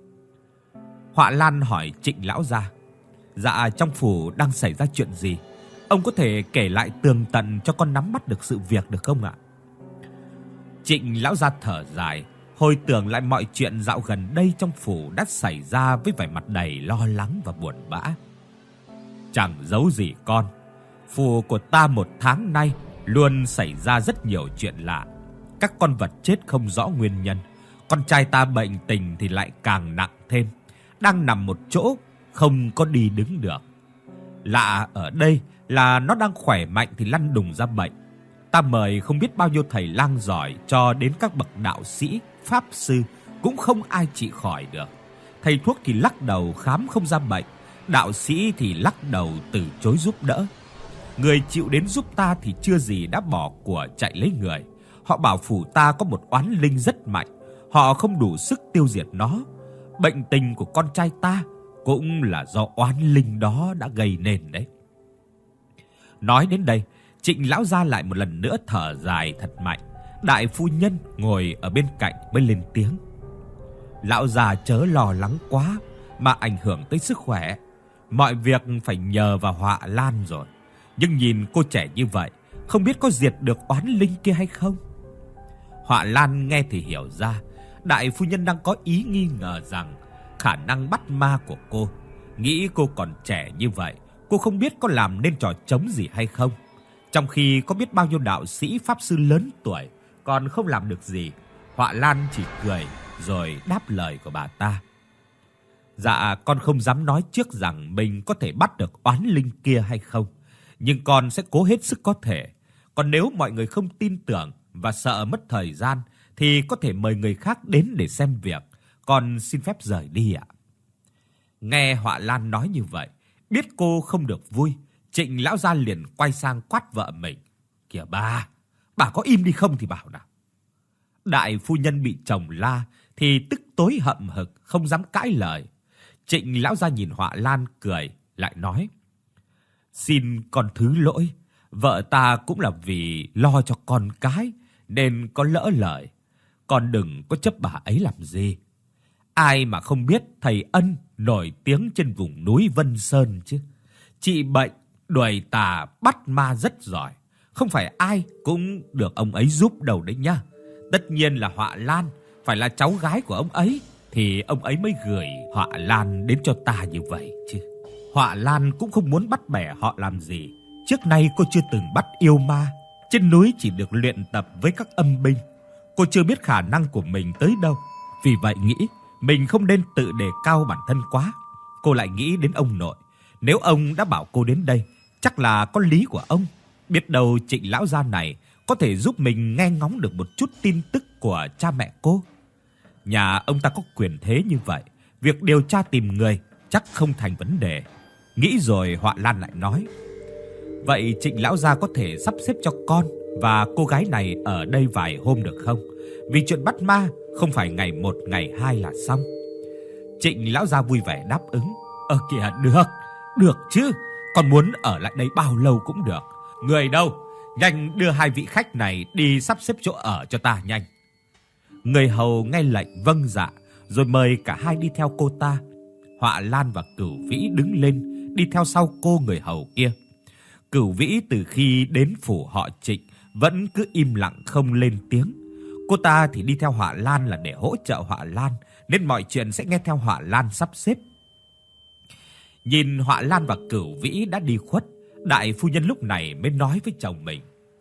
Họa Lan hỏi Trịnh lão gia: Dạ, trong phủ đang xảy ra chuyện gì? Ông có thể kể lại tường tận cho con nắm bắt được sự việc được không ạ? Trịnh lão gia thở dài, hồi tưởng lại mọi chuyện dạo gần đây trong phủ đã xảy ra với vẻ mặt đầy lo lắng và buồn bã. Chẳng giấu gì con, phủ của ta 1 tháng nay luôn xảy ra rất nhiều chuyện lạ. Các con vật chết không rõ nguyên nhân, con trai ta bệnh tình thì lại càng nặng thêm, đang nằm một chỗ, không có đi đứng được. Lạ ở đây là nó đang khỏe mạnh thì lăn đùng ra bệnh. Ta mời không biết bao nhiêu thầy lang giỏi cho đến các bậc đạo sĩ, pháp sư cũng không ai trị khỏi được. Thầy thuốc thì lắc đầu khám không ra bệnh, đạo sĩ thì lắc đầu từ chối giúp đỡ. Người chịu đến giúp ta thì chưa gì đã bỏ của chạy lấy người. Họ bảo phủ ta có một oán linh rất mạnh, họ không đủ sức tiêu diệt nó. Bệnh tình của con trai ta cũng là do oán linh đó đã gây nên đấy. Nói đến đây, Trịnh lão gia lại một lần nữa thở dài thật mạnh. Đại phu nhân ngồi ở bên cạnh mới lên tiếng: Lão già chớ lo lắng quá mà ảnh hưởng tới sức khỏe. Mọi việc phải nhờ vào Họa Lan rồi. Nhưng nhìn cô trẻ như vậy, không biết có diệt được oán linh kia hay không? Họa Lan nghe thì hiểu ra, đại phu nhân đang có ý nghi ngờ rằng khả năng bắt ma của cô. Nghĩ cô còn trẻ như vậy, cô không biết có làm nên trò trống gì hay không. Trong khi có biết bao nhiêu đạo sĩ pháp sư lớn tuổi còn không làm được gì. Họa Lan chỉ cười rồi đáp lời của bà ta: Dạ, con không dám nói trước rằng mình có thể bắt được oán linh kia hay không, nhưng con sẽ cố hết sức có thể. Còn nếu mọi người không tin tưởng và sợ mất thời gian thì có thể mời người khác đến để xem việc. Con xin phép rời đi ạ. Nghe Họa Lan nói như vậy, biết cô không được vui, Trịnh lão gia liền quay sang quát vợ mình: Kìa bà có im đi không thì bảo nào. Đại phu nhân bị chồng la thì tức tối hậm hực, không dám cãi lời. Trịnh lão gia nhìn Họa Lan cười, lại nói: Xin con thứ lỗi, vợ ta cũng là vì lo cho con cái nên có lỡ lời. Con đừng có chấp bà ấy làm gì. Ai mà không biết thầy Ân nổi tiếng trên vùng núi Vân Sơn chứ. Trị bệnh, đuổi tà, bắt ma rất giỏi. Không phải ai cũng được ông ấy giúp đâu đấy nhá. Tất nhiên là Họa Lan phải là cháu gái của ông ấy thì ông ấy mới gửi Họa Lan đến cho ta như vậy chứ. Họa Lan cũng không muốn bắt bẻ họ làm gì. Trước nay cô chưa từng bắt yêu ma. Trên núi chỉ được luyện tập với các âm binh. Cô chưa biết khả năng của mình tới đâu. Vì vậy nghĩ mình không nên tự đề cao bản thân quá. Cô lại nghĩ đến ông nội. Nếu ông đã bảo cô đến đây, chắc là có lý của ông. Biết đâu Trịnh lão gia này có thể giúp mình nghe ngóng được một chút tin tức của cha mẹ cô. Nhà ông ta có quyền thế như vậy, việc điều tra tìm người chắc không thành vấn đề. Nghĩ rồi Họa Lan lại nói: Vậy Trịnh lão gia có thể sắp xếp cho con và cô gái này ở đây vài hôm được không? Vì chuyện bắt ma không phải ngày 1 ngày 2 là xong. Trịnh lão gia vui vẻ đáp ứng: Kìa, được chứ. Con muốn ở lại đây bao lâu cũng được. Người đâu? Nhanh đưa hai vị khách này đi sắp xếp chỗ ở cho ta nhanh. Người hầu nghe lệnh vâng dạ, rồi mời cả hai đi theo cô ta. Họa Lan và Cửu Vĩ đứng lên đi theo sau cô người hầu kia. Cửu Vĩ từ khi đến phủ họ Trịnh vẫn cứ im lặng không lên tiếng. Cô ta thì đi theo Họa Lan là để hỗ trợ Họa Lan, nên mọi chuyện sẽ nghe theo Họa Lan sắp xếp. Nhìn Họa Lan và Cửu Vĩ đã đi khuất, đại phu nhân lúc này mới nói với chồng mình: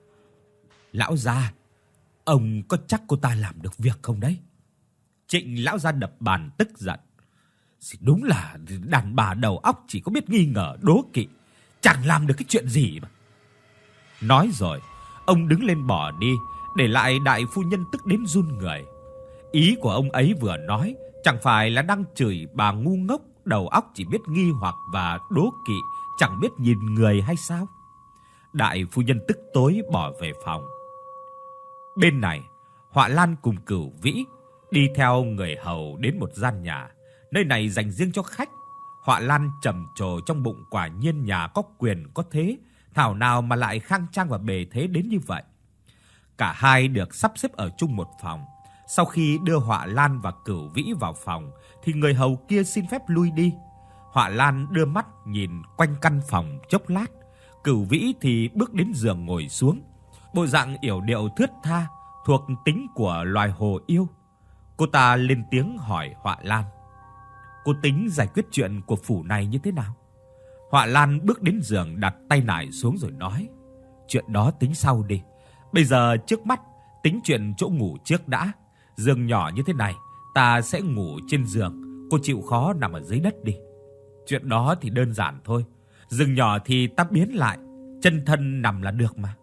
Lão gia, ông có chắc cô ta làm được việc không đấy? Trịnh lão gia đập bàn tức giận: Đúng là đàn bà đầu óc chỉ có biết nghi ngờ đố kỵ, chẳng làm được cái chuyện gì mà. Nói rồi, ông đứng lên bỏ đi, để lại đại phu nhân tức đến run người. Ý của ông ấy vừa nói chẳng phải là đang chửi bà ngu ngốc, đầu óc chỉ biết nghi hoặc và đố kỵ, chẳng biết nhìn người hay sao? Đại phu nhân tức tối bỏ về phòng. Bên này, Họa Lan cùng Cửu Vĩ đi theo người hầu đến một gian nhà, nơi này dành riêng cho khách. Họa Lan trầm trồ trong bụng, quả nhiên nhà có quyền có thế, thảo nào mà lại khang trang và bề thế đến như vậy. Cả hai được sắp xếp ở chung một phòng. Sau khi đưa Họa Lan và Cửu Vĩ vào phòng thì người hầu kia xin phép lui đi. Họa Lan đưa mắt nhìn quanh căn phòng chốc lát, Cửu Vĩ thì bước đến giường ngồi xuống, bộ dạng yểu điệu thướt tha, thuộc tính của loài hồ yêu. Cô ta lên tiếng hỏi Họa Lan: "Cô tính giải quyết chuyện của phủ này như thế nào?" Họa Lan bước đến giường, đặt tay nải xuống rồi nói: "Chuyện đó tính sau đi. Bây giờ trước mắt tính chuyện chỗ ngủ trước đã. Giường nhỏ như thế này, ta sẽ ngủ trên giường, cô chịu khó nằm ở dưới đất đi. Chuyện đó thì đơn giản thôi. Giường nhỏ thì ta biến lại, chân thân nằm là được mà."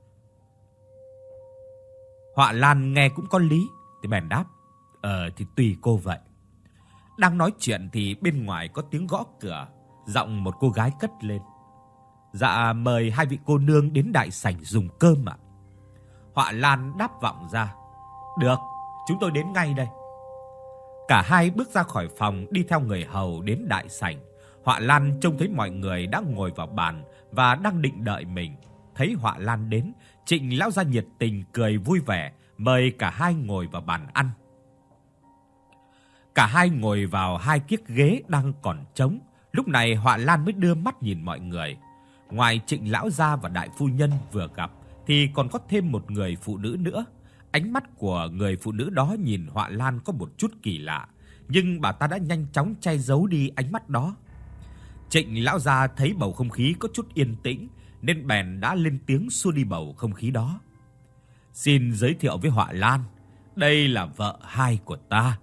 Họa Lan nghe cũng có lý thì bèn đáp: Thì tùy cô vậy." Đang nói chuyện thì bên ngoài có tiếng gõ cửa, giọng một cô gái cất lên: "Dạ, mời hai vị cô nương đến đại sảnh dùng cơm ạ." Họa Lan đáp vọng ra: "Được, chúng tôi đến ngay đây." Cả hai bước ra khỏi phòng, đi theo người hầu đến đại sảnh. Họa Lan trông thấy mọi người đã ngồi vào bàn và đang định đợi mình. Thấy Họa Lan đến, Trịnh lão gia nhiệt tình cười vui vẻ, mời cả hai ngồi vào bàn ăn. Cả hai ngồi vào hai chiếc ghế đang còn trống. Lúc này Họa Lan mới đưa mắt nhìn mọi người. Ngoài Trịnh lão gia và đại phu nhân vừa gặp thì còn có thêm một người phụ nữ nữa. Ánh mắt của người phụ nữ đó nhìn Họa Lan có một chút kỳ lạ, nhưng bà ta đã nhanh chóng che giấu đi ánh mắt đó. Trịnh lão gia thấy bầu không khí có chút yên tĩnh nên bèn đã lên tiếng xua đi bầu không khí đó. "Xin giới thiệu với Họa Lan, đây là vợ hai của ta."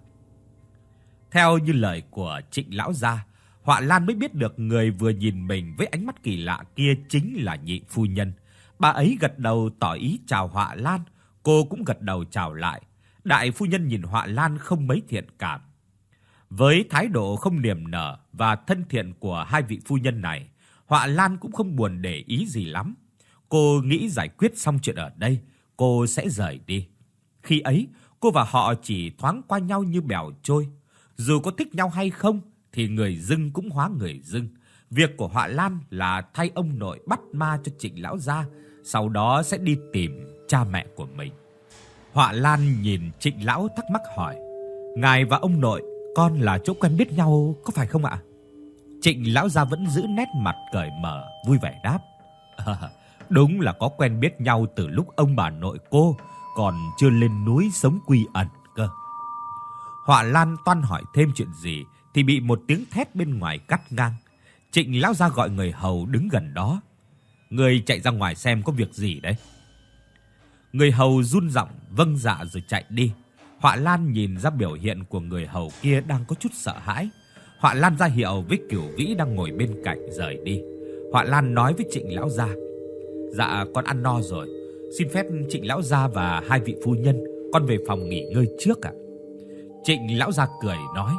Theo như lời của Trịnh lão gia, Họa Lan mới biết được người vừa nhìn mình với ánh mắt kỳ lạ kia chính là nhị phu nhân. Bà ấy gật đầu tỏ ý chào Họa Lan, cô cũng gật đầu chào lại. Đại phu nhân nhìn Họa Lan không mấy thiện cảm. Với thái độ không niềm nở và thân thiện của hai vị phu nhân này, Họa Lan cũng không buồn để ý gì lắm. Cô nghĩ giải quyết xong chuyện ở đây, cô sẽ rời đi. Khi ấy, cô và họ chỉ thoáng qua nhau như bèo trôi. Dù có thích nhau hay không thì người dưng cũng hóa người dưng. Việc của Họa Lan là thay ông nội bắt ma cho Trịnh lão gia, sau đó sẽ đi tìm cha mẹ của mình. Họa Lan nhìn Trịnh lão thắc mắc hỏi: "Ngài và ông nội con là chỗ quen biết nhau có phải không ạ?" Trịnh lão gia vẫn giữ nét mặt cởi mở, vui vẻ đáp: Đúng là có quen biết nhau từ lúc ông bà nội cô còn chưa lên núi sống quy ẩn cơ." Họa Lan toan hỏi thêm chuyện gì thì bị một tiếng thét bên ngoài cắt ngang. Trịnh lão gia gọi người hầu đứng gần đó: "Người chạy ra ngoài xem có việc gì đấy." Người hầu run giọng vâng dạ rồi chạy đi. Họa Lan nhìn ra biểu hiện của người hầu kia đang có chút sợ hãi. Họa Lan ra hiệu với Cửu Vĩ đang ngồi bên cạnh rời đi. Họa Lan nói với Trịnh lão gia: "Dạ, con ăn no rồi. Xin phép Trịnh lão gia và hai vị phu nhân, con về phòng nghỉ ngơi trước ạ." Trịnh lão gia cười nói: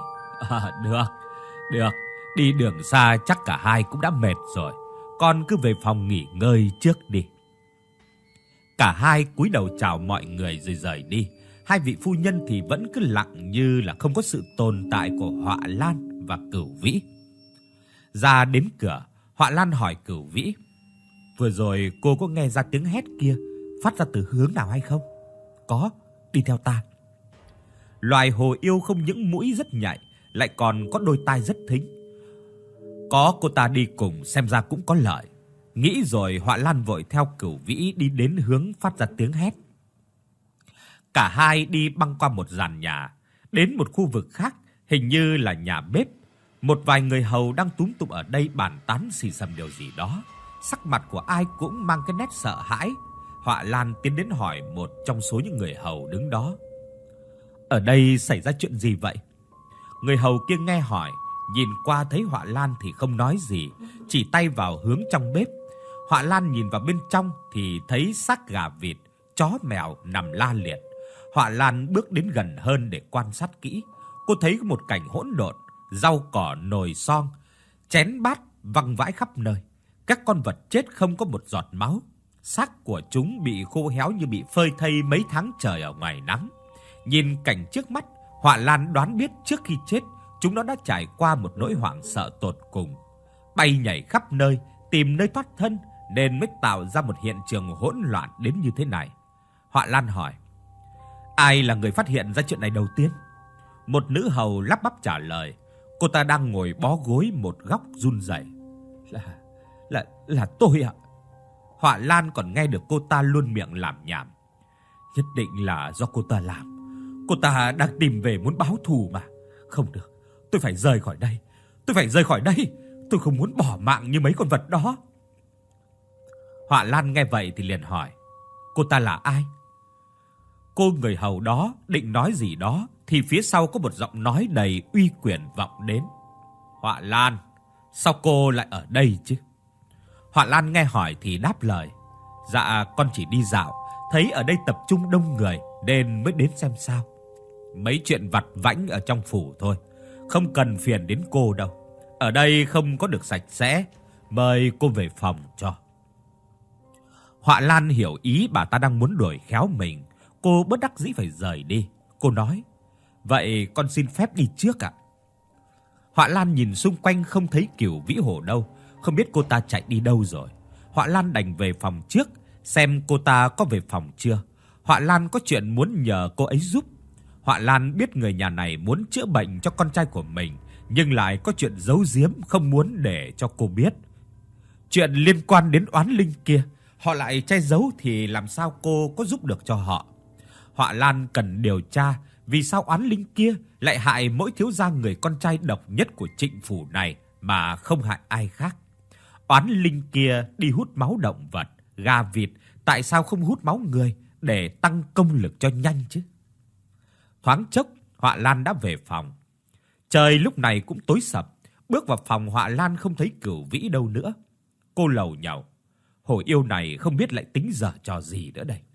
Được, đi đường xa chắc cả hai cũng đã mệt rồi. Con cứ về phòng nghỉ ngơi trước đi." Cả hai cúi đầu chào mọi người rồi rời đi. Hai vị phu nhân thì vẫn cứ lặng như là không có sự tồn tại của Họa Lan và Cửu Vĩ. Ra đến cửa, Họa Lan hỏi Cửu Vĩ: "Vừa rồi cô có nghe ra tiếng hét kia phát ra từ hướng nào hay không?" "Có, đi theo ta." Loài hồ yêu không những mũi rất nhạy, lại còn có đôi tai rất thính. Có cô ta đi cùng xem ra cũng có lợi. Nghĩ rồi, Họa Lan vội theo Cửu Vĩ đi đến hướng phát ra tiếng hét. Cả hai đi băng qua một dàn nhà, đến một khu vực khác, hình như là nhà bếp. Một vài người hầu đang túm tụm ở đây bàn tán xì xầm điều gì đó. Sắc mặt của ai cũng mang cái nét sợ hãi. Họa Lan tiến đến hỏi một trong số những người hầu đứng đó: "Ở đây xảy ra chuyện gì vậy?" Người hầu kia nghe hỏi, nhìn qua thấy Họa Lan thì không nói gì, chỉ tay vào hướng trong bếp. Họa Lan nhìn vào bên trong thì thấy xác gà vịt, chó mèo nằm la liệt. Họa Lan bước đến gần hơn để quan sát kỹ. Cô thấy có một cảnh hỗn độn, rau cỏ nồi son, chén bát văng vãi khắp nơi. Các con vật chết không có một giọt máu. Xác của chúng bị khô héo như bị phơi thây mấy tháng trời ở ngoài nắng. Nhìn cảnh trước mắt, Họa Lan đoán biết trước khi chết, chúng nó đã trải qua một nỗi hoảng sợ tột cùng. Bay nhảy khắp nơi, tìm nơi thoát thân nên mới tạo ra một hiện trường hỗn loạn đến như thế này. Họa Lan hỏi: "Ai là người phát hiện ra chuyện này đầu tiên?" Một nữ hầu lắp bắp trả lời. Cô ta đang ngồi bó gối một góc run rẩy. Là tôi ạ." Họa Lan còn nghe được cô ta luôn miệng làm nhảm. "Nhất định là do cô ta làm. Cô ta đang tìm về muốn báo thù mà. Không được, tôi phải rời khỏi đây. Tôi không muốn bỏ mạng như mấy con vật đó." Họa Lan nghe vậy thì liền hỏi: "Cô ta là ai?" Cô người hầu đó định nói gì đó thì phía sau có một giọng nói đầy uy quyền vọng đến: "Họa Lan, sao cô lại ở đây chứ?" Họa Lan nghe hỏi thì đáp lời: "Dạ con chỉ đi dạo, thấy ở đây tập trung đông người nên mới đến xem sao. Mấy chuyện vặt vãnh ở trong phủ thôi, không cần phiền đến cô đâu. Ở đây không có được sạch sẽ, mời cô về phòng cho." Họa Lan hiểu ý bà ta đang muốn đuổi khéo mình, cô bất đắc dĩ phải rời đi. Cô nói: "Vậy con xin phép đi trước ạ." Họa Lan nhìn xung quanh không thấy Cửu Vĩ Hồ đâu, không biết cô ta chạy đi đâu rồi. Họa Lan đành về phòng trước, xem cô ta có về phòng chưa. Họa Lan có chuyện muốn nhờ cô ấy giúp. Họa Lan biết người nhà này muốn chữa bệnh cho con trai của mình, nhưng lại có chuyện giấu giếm không muốn để cho cô biết. Chuyện liên quan đến oán linh kia, họ lại che giấu thì làm sao cô có giúp được cho họ. Họa Lan cần điều tra vì sao oán linh kia lại hại mỗi thiếu gia người con trai độc nhất của Trịnh phủ này mà không hại ai khác. Oán linh kia đi hút máu động vật, gà vịt, tại sao không hút máu người để tăng công lực cho nhanh chứ? Thoáng chốc, Họa Lan đã về phòng. Trời lúc này cũng tối sập, bước vào phòng Họa Lan không thấy Cửu Vĩ đâu nữa. Cô lầu nhầu, hồ yêu này không biết lại tính giở trò gì nữa đây.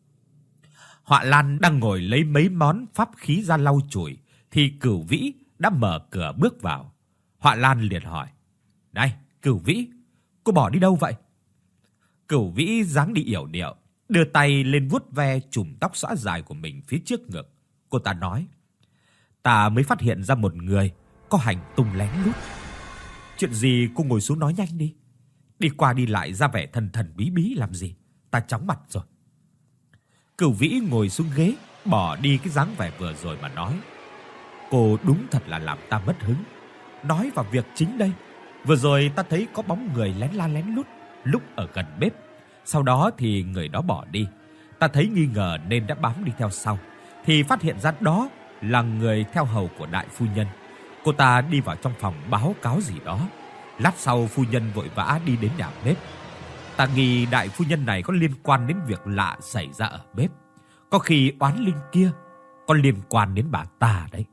Họa Lan đang ngồi lấy mấy món pháp khí ra lau chùi thì Cửu Vĩ đã mở cửa bước vào. Họa Lan liền hỏi: "Này, Cửu Vĩ, cô bỏ đi đâu vậy?" Cửu Vĩ dáng đi yểu điệu, đưa tay lên vuốt ve chùm tóc xõa dài của mình phía trước ngực. Cô ta nói: "Ta mới phát hiện ra một người có hành tung lén lút." "Chuyện gì cô ngồi xuống nói nhanh đi. Đi qua đi lại ra vẻ thần thần bí bí làm gì? Ta chóng mặt rồi." Cửu Vĩ ngồi xuống ghế, bỏ đi cái dáng vẻ vừa rồi mà nói: "Cô đúng thật là làm ta mất hứng. Nói vào việc chính đây. Vừa rồi ta thấy có bóng người lén la lén lút lúc ở gần bếp. Sau đó thì người đó bỏ đi. Ta thấy nghi ngờ nên đã bám đi theo sau. Thì phát hiện ra đó là người theo hầu của đại phu nhân. Cô ta đi vào trong phòng báo cáo gì đó. Lát sau phu nhân vội vã đi đến nhà bếp. Ta nghi đại phu nhân này có liên quan đến việc lạ xảy ra ở bếp. Có khi oán linh kia có liên quan đến bà ta đấy."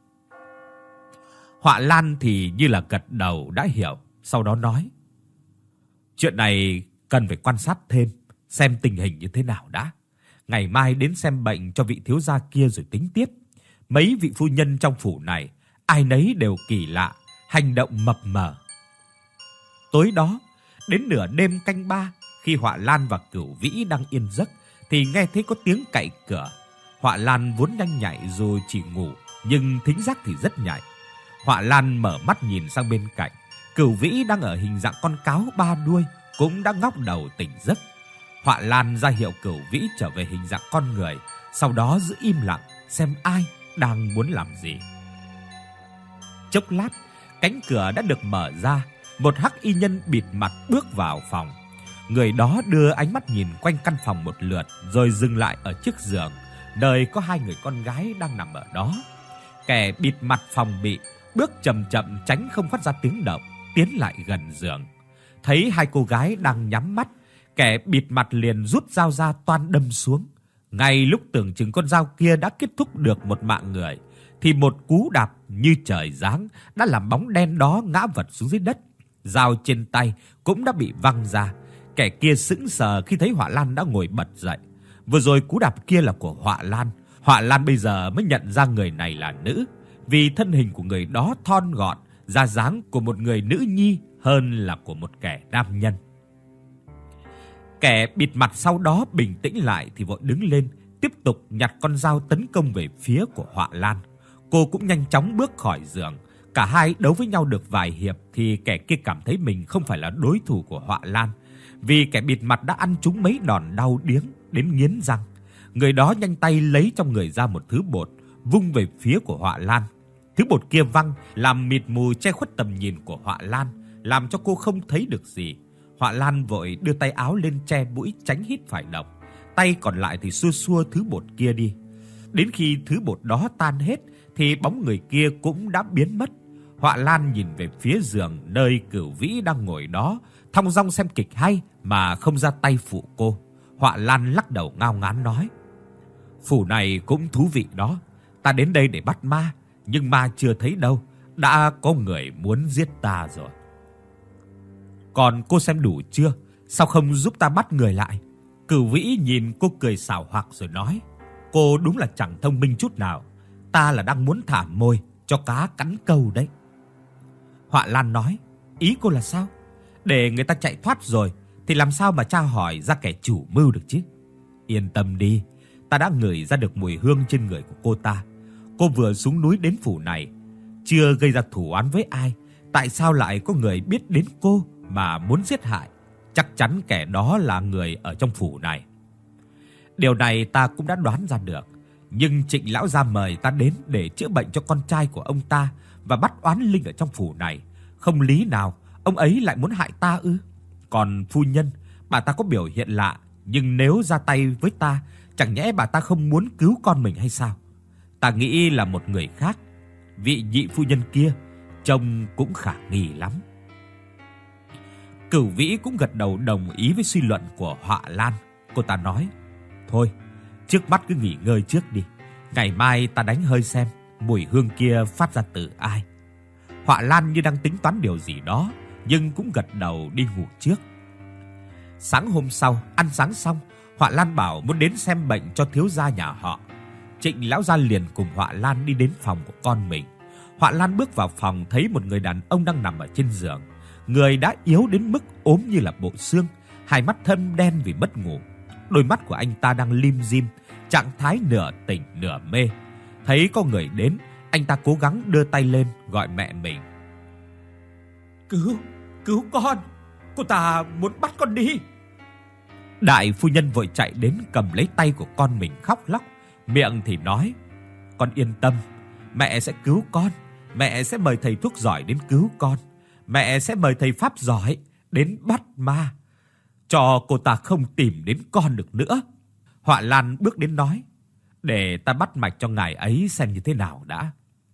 Họa Lan thì như là gật đầu đã hiểu, sau đó nói: "Chuyện này cần phải quan sát thêm, xem tình hình như thế nào đã. Ngày mai đến xem bệnh cho vị thiếu gia kia rồi tính tiếp. Mấy vị phu nhân trong phủ này, ai nấy đều kỳ lạ, hành động mập mờ." Tối đó, đến nửa đêm canh 3, khi Họa Lan và Cửu Vĩ đang yên giấc thì nghe thấy có tiếng cạy cửa. Họa Lan vốn nhanh nhạy dù chỉ ngủ, nhưng thính giác thì rất nhạy. Họa Lan mở mắt nhìn sang bên cạnh, Cửu Vĩ đang ở hình dạng con cáo ba đuôi cũng đã ngóc đầu tỉnh giấc. Họa Lan ra hiệu Cửu Vĩ trở về hình dạng con người, sau đó giữ im lặng xem ai đang muốn làm gì. Chốc lát, cánh cửa đã được mở ra, một hắc y nhân bịt mặt bước vào phòng. Người đó đưa ánh mắt nhìn quanh căn phòng một lượt rồi dừng lại ở chiếc giường, nơi có hai người con gái đang nằm ở đó. Kẻ bịt mặt phòng bị bước chậm chậm tránh không phát ra tiếng động, tiến lại gần giường. Thấy hai cô gái đang nhắm mắt, kẻ bịt mặt liền rút dao ra toan đâm xuống. Ngay lúc tưởng chừng con dao kia đã kết thúc được một mạng người, thì một cú đạp như trời giáng đã làm bóng đen đó ngã vật xuống dưới đất. Dao trên tay cũng đã bị văng ra. Kẻ kia sững sờ khi thấy Họa Lan đã ngồi bật dậy. Vừa rồi cú đạp kia là của Họa Lan. Họa Lan bây giờ mới nhận ra người này là nữ, vì thân hình của người đó thon gọn, da dáng của một người nữ nhi hơn là của một kẻ nam nhân. Kẻ bịt mặt sau đó bình tĩnh lại thì vội đứng lên, tiếp tục nhặt con dao tấn công về phía của Họa Lan. Cô cũng nhanh chóng bước khỏi giường. Cả hai đấu với nhau được vài hiệp thì kẻ kia cảm thấy mình không phải là đối thủ của Họa Lan, vì kẻ bịt mặt đã ăn trúng mấy đòn đau điếng đến nghiến răng. Người đó nhanh tay lấy trong người ra một thứ bột, vung về phía của Họa Lan. Thứ bột kia văng làm mịt mù che khuất tầm nhìn của Họa Lan, làm cho cô không thấy được gì. Họa Lan vội đưa tay áo lên che mũi tránh hít phải độc, tay còn lại thì xua xua thứ bột kia đi. Đến khi thứ bột đó tan hết thì bóng người kia cũng đã biến mất. Họa Lan nhìn về phía giường nơi Cửu Vĩ đang ngồi đó, thong dong xem kịch hay mà không ra tay phụ cô. Họa Lan lắc đầu ngao ngán nói: "Phủ này cũng thú vị đó. Ta đến đây để bắt ma, nhưng ma chưa thấy đâu, đã có người muốn giết ta rồi." "Còn cô xem đủ chưa? Sao không giúp ta bắt người lại?" Cửu Vĩ nhìn cô cười xảo hoặc rồi nói: "Cô đúng là chẳng thông minh chút nào. Ta là đang muốn thả mồi cho cá cắn câu đấy." Họa Lan nói: "Ý cô là sao? Để người ta chạy thoát rồi thì làm sao mà tra hỏi ra kẻ chủ mưu được chứ?" "Yên tâm đi, ta đã ngửi ra được mùi hương trên người của cô ta. Cô vừa xuống núi đến phủ này, chưa gây ra thù oán với ai, tại sao lại có người biết đến cô mà muốn giết hại? Chắc chắn kẻ đó là người ở trong phủ này." "Điều này ta cũng đã đoán ra được, nhưng Trịnh lão gia mời ta đến để chữa bệnh cho con trai của ông ta và bắt oán linh ở trong phủ này, không lý nào ông ấy lại muốn hại ta ư? Còn phu nhân, bà ta có biểu hiện lạ, nhưng nếu ra tay với ta, chẳng nhẽ bà ta không muốn cứu con mình hay sao? Ta nghĩ là một người khác. Vị nhị phu nhân kia trông cũng khả nghi lắm." Cửu Vĩ cũng gật đầu đồng ý với suy luận của Họa Lan. Cô ta nói: "Thôi, trước mắt cứ nghỉ ngơi trước đi. Ngày mai ta đánh hơi xem mùi hương kia phát ra từ ai." Họa Lan như đang tính toán điều gì đó, nhưng cũng gật đầu đi ngủ trước. Sáng hôm sau, ăn sáng xong, Họa Lan bảo muốn đến xem bệnh cho thiếu gia nhà họ. Trịnh lão gia liền cùng Họa Lan đi đến phòng của con mình. Họa Lan bước vào phòng thấy một người đàn ông đang nằm ở trên giường. Người đã yếu đến mức ốm như là bộ xương, hai mắt thâm đen vì mất ngủ. Đôi mắt của anh ta đang lim dim, trạng thái nửa tỉnh nửa mê. Thấy có người đến, anh ta cố gắng đưa tay lên gọi mẹ mình. Cứu con, cô ta muốn bắt con đi." Đại phu nhân vội chạy đến cầm lấy tay của con mình khóc lóc, miệng thì nói: "Con yên tâm, mẹ sẽ cứu con, mẹ sẽ mời thầy thuốc giỏi đến cứu con, mẹ sẽ mời thầy pháp giỏi đến bắt ma, cho cô ta không tìm đến con được nữa." Họa Lan bước đến nói: "Để ta bắt mạch cho ngài ấy xem như thế nào đã."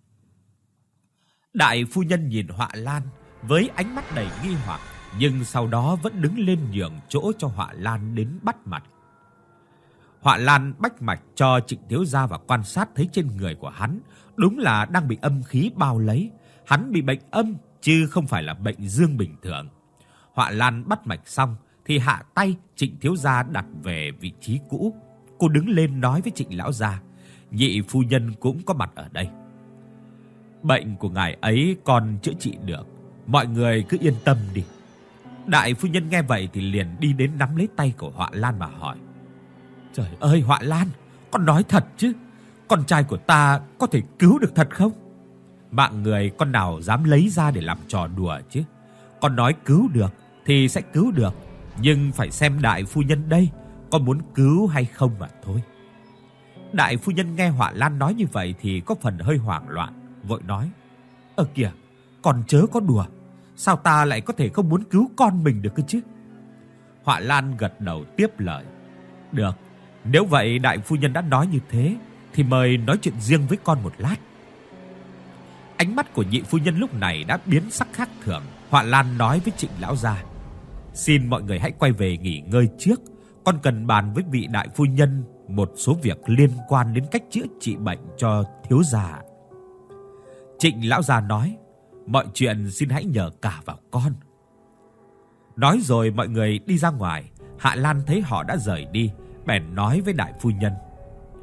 Đại phu nhân nhìn Họa Lan với ánh mắt đầy nghi hoặc, nhưng sau đó vẫn đứng lên nhường chỗ cho Họa Lan đến bắt mạch. Họa Lan bách mạch cho Trịnh thiếu gia và quan sát thấy trên người của hắn đúng là đang bị âm khí bao lấy, hắn bị bệnh âm chứ không phải là bệnh dương bình thường. Họa Lan bắt mạch xong thì hạ tay Trịnh thiếu gia đặt về vị trí cũ. Cô đứng lên nói với Trịnh lão gia: "Nhị phu nhân cũng có mặt ở đây. Bệnh của ngài ấy còn chữa trị được, mọi người cứ yên tâm đi." Đại phu nhân nghe vậy thì liền đi đến nắm lấy tay của Họa Lan mà hỏi: "Trời ơi Họa Lan, con nói thật chứ? Con trai của ta có thể cứu được thật không? Mạng người con nào dám lấy ra để làm trò đùa chứ? Con nói cứu được thì sẽ cứu được, nhưng phải xem đại phu nhân đây có muốn cứu hay không mà thôi." Đại phu nhân nghe Họa Lan nói như vậy thì có phần hơi hoảng loạn, vội nói: Kìa, con chớ có đùa, sao ta lại có thể không muốn cứu con mình được cơ chứ?" Họa Lan gật đầu tiếp lời: "Được, nếu vậy đại phu nhân đã nói như thế thì mời nói chuyện riêng với con một lát." Ánh mắt của nhị phu nhân lúc này đã biến sắc khác thường. Họa Lan nói với Trịnh lão gia: "Xin mọi người hãy quay về nghỉ ngơi trước, con cần bàn với vị đại phu nhân một số việc liên quan đến cách chữa trị bệnh cho thiếu gia." Trịnh lão gia nói: "Mọi chuyện xin hãy nhờ cả vào con." Nói rồi mọi người đi ra ngoài. Hạ Lan thấy họ đã rời đi, bèn nói với đại phu nhân: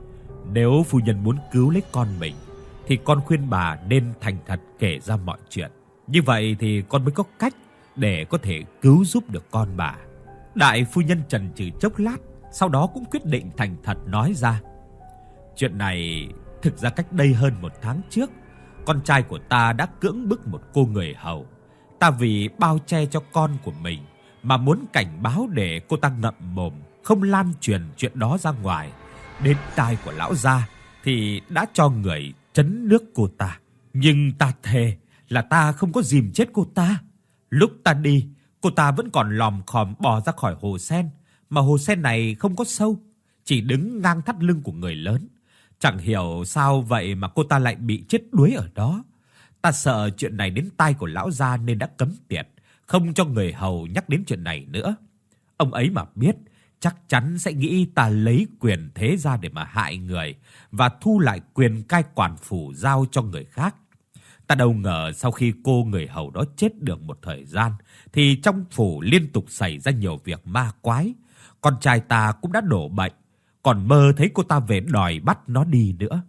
Nếu phu nhân muốn cứu lấy con mình thì con khuyên bà nên thành thật kể ra mọi chuyện. Như vậy thì con mới có cách để có thể cứu giúp được con bà. Đại phu nhân chần chừ chốc lát, sau đó cũng quyết định thành thật nói ra. Chuyện này thực ra cách đây hơn 1 tháng trước, con trai của ta đã cưỡng bức một cô người hầu. Ta vì bao che cho con của mình mà muốn cảnh báo để cô ta ngậm mồm, không lan truyền chuyện đó ra ngoài. Đến tai của lão gia thì đã cho người trấn nước cô ta. Nhưng ta thề là ta không có dìm chết cô ta. Lúc ta đi, cô ta vẫn còn lòm khòm bò ra khỏi hồ sen, mà hồ sen này không có sâu, chỉ đứng ngang thắt lưng của người lớn. Chẳng hiểu sao vậy mà cô ta lại bị chết đuối ở đó. Ta sợ chuyện này đến tai của lão gia nên đã cấm tiệt, không cho người hầu nhắc đến chuyện này nữa. Ông ấy mà biết, chắc chắn sẽ nghĩ ta lấy quyền thế ra để mà hại người và thu lại quyền cai quản phủ giao cho người khác. Ta đâu ngờ sau khi cô người hầu đó chết được một thời gian thì trong phủ liên tục xảy ra nhiều việc ma quái. Con trai ta cũng đã đổ bệnh, còn mơ thấy cô ta về đòi bắt nó đi nữa.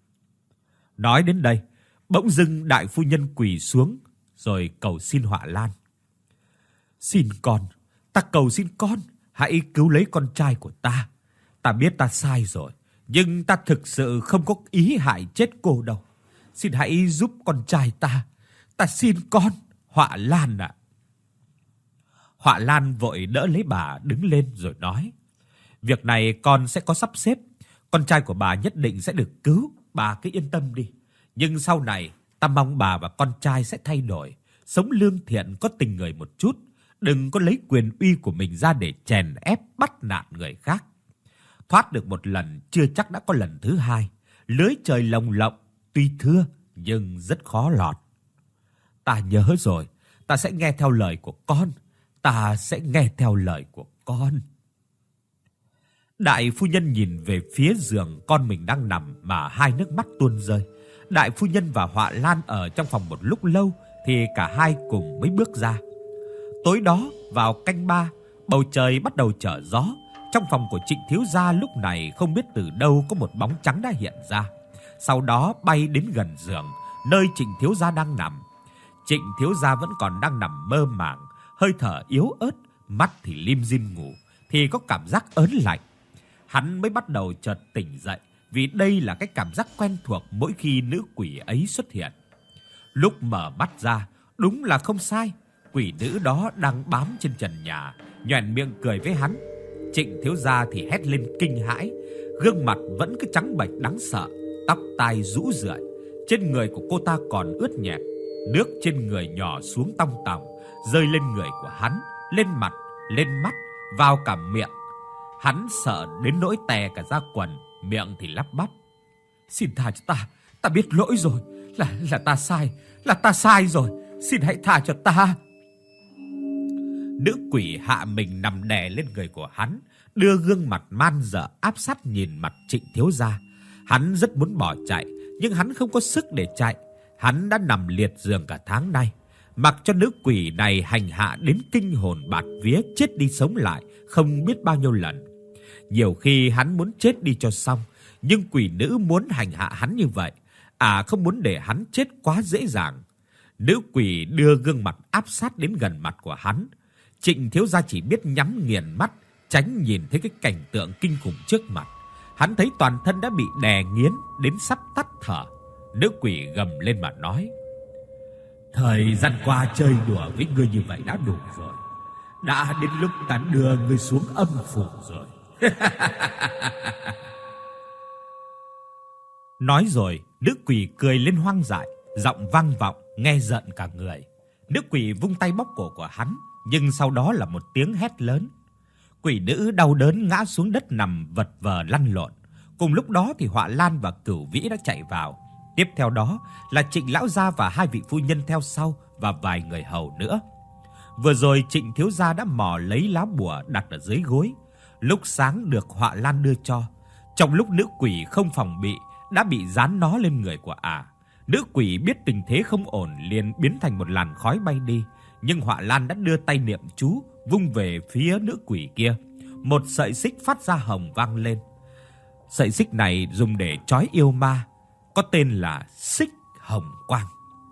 Nói đến đây, bỗng dưng đại phu nhân quỳ xuống rồi cầu xin Họa Lan. Xin con, ta cầu xin con, hãy cứu lấy con trai của ta. Ta biết ta sai rồi, nhưng ta thực sự không có ý hại chết cô đâu. Xin hãy giúp con trai ta. Ta xin con, Họa Lan ạ. Họa Lan vội đỡ lấy bà đứng lên rồi nói. Việc này con sẽ có sắp xếp. Con trai của bà nhất định sẽ được cứu. Bà cứ yên tâm đi. Nhưng sau này, ta mong bà và con trai sẽ thay đổi. Sống lương thiện có tình người một chút. Đừng có lấy quyền uy của mình ra để chèn ép bắt nạt người khác. Thoát được một lần chưa chắc đã có lần thứ hai. Lưới trời lồng lộng, tuy thưa nhưng rất khó lọt. Ta nhớ rồi, ta sẽ nghe theo lời của con. Ta sẽ nghe theo lời của con. Đại phu nhân nhìn về phía giường con mình đang nằm mà hai nước mắt tuôn rơi. Đại phu nhân và Họa Lan ở trong phòng một lúc lâu thì cả hai cùng mới bước ra. Tối đó vào canh 3, bầu trời bắt đầu trở gió. Trong phòng của Trịnh thiếu gia lúc này không biết từ đâu có một bóng trắng đã hiện ra. Sau đó bay đến gần giường nơi Trịnh thiếu gia đang nằm. Trịnh thiếu gia vẫn còn đang nằm mơ màng, hơi thở yếu ớt, mắt thì lim dim ngủ, thì có cảm giác ớn lạnh. Hắn mới bắt đầu chợt tỉnh dậy, vì đây là cái cảm giác quen thuộc mỗi khi nữ quỷ ấy xuất hiện. Lúc mở mắt ra, đúng là không sai, quỷ nữ đó đang bám trên trần nhà, nhoẻn miệng cười với hắn. Trịnh thiếu gia thì hét lên kinh hãi, gương mặt vẫn cứ trắng bệch đáng sợ, tóc tai rũ rượi, trên người của cô ta còn ướt nhẹp, nước trên người nhỏ xuống tong tòng, rơi lên người của hắn, lên mặt, lên mắt, vào cả miệng. Hắn sợ đến nỗi tè cả da quần, miệng thì lắp bắp. Xin tha cho ta biết lỗi rồi, là ta sai rồi, xin hãy tha cho ta. Nữ quỷ hạ mình nằm đè lên người của hắn, đưa gương mặt man dợ áp sát nhìn mặt Trịnh thiếu gia. Hắn rất muốn bỏ chạy, nhưng hắn không có sức để chạy. Hắn đã nằm liệt giường cả tháng nay, mặc cho nữ quỷ này hành hạ đến kinh hồn bạt vía, chết đi sống lại không biết bao nhiêu lần. Nhiều khi hắn muốn chết đi cho xong, nhưng quỷ nữ muốn hành hạ hắn như vậy, không muốn để hắn chết quá dễ dàng. Nữ quỷ đưa gương mặt áp sát đến gần mặt của hắn. Trịnh thiếu gia chỉ biết nhắm nghiền mắt, tránh nhìn thấy cái cảnh tượng kinh khủng trước mặt. Hắn thấy toàn thân đã bị đè nghiến đến sắp tắt thở. Nữ quỷ gầm lên mà nói: Thời gian qua chơi đùa với ngươi như vậy đã đủ rồi. Đã đến lúc ta đưa ngươi xuống âm phủ rồi. Nói rồi, nữ quỷ cười lên hoang dại, giọng vang vọng nghe rợn cả người. Nữ quỷ vung tay bóp cổ của hắn, nhưng sau đó là một tiếng hét lớn. Quỷ nữ đau đớn ngã xuống đất nằm vật vờ lăn lộn. Cùng lúc đó thì Họa Lan và Cửu Vĩ đã chạy vào. Tiếp theo đó là Trịnh lão gia và hai vị phu nhân theo sau và vài người hầu nữa. Vừa rồi Trịnh thiếu gia đã mò lấy lá bùa đặt ở dưới gối, lúc sáng được Họa Lan đưa cho. Trong lúc nữ quỷ không phòng bị đã bị dán nó lên người của ả. Nữ quỷ biết tình thế không ổn liền biến thành một làn khói bay đi, nhưng Họa Lan đã đưa tay niệm chú vung về phía nữ quỷ kia. Một sợi xích phát ra hồng vang lên. Sợi xích này dùng để trói yêu ma, có tên là xích hồng quang.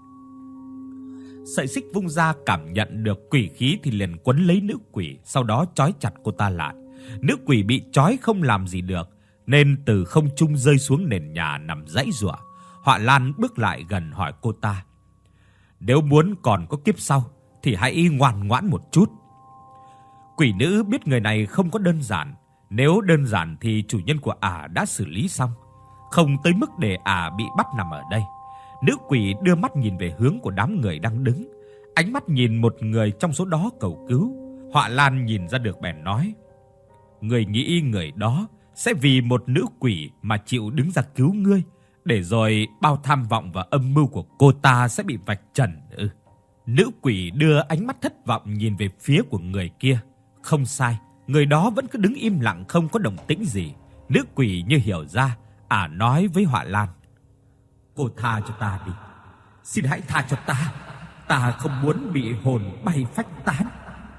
Sợi xích vung ra cảm nhận được quỷ khí thì liền quấn lấy nữ quỷ, sau đó trói chặt cô ta lại. Nữ quỷ bị trói không làm gì được, nên từ không trung rơi xuống nền nhà nằm giãy giụa. Họa Lan bước lại gần hỏi cô ta: "Nếu muốn còn có kiếp sau thì hãy ngoan ngoãn một chút." Quỷ nữ biết người này không có đơn giản, nếu đơn giản thì chủ nhân của ả đã xử lý xong, không tới mức để ả bị bắt nằm ở đây. Nữ quỷ đưa mắt nhìn về hướng của đám người đang đứng, ánh mắt nhìn một người trong số đó cầu cứu. Họa Lan nhìn ra được bèn nói: "Người nghĩ người đó sẽ vì một nữ quỷ mà chịu đứng ra cứu ngươi, để rồi bao tham vọng và âm mưu của cô ta sẽ bị vạch trần ư?" Nữ quỷ đưa ánh mắt thất vọng nhìn về phía của người kia. Không sai, người đó vẫn cứ đứng im lặng không có động tĩnh gì. Nữ quỷ như hiểu ra, ả nói với Họa Lan: "Cô tha cho ta đi. Xin hãy tha cho ta. Ta không muốn bị hồn bay phách tán."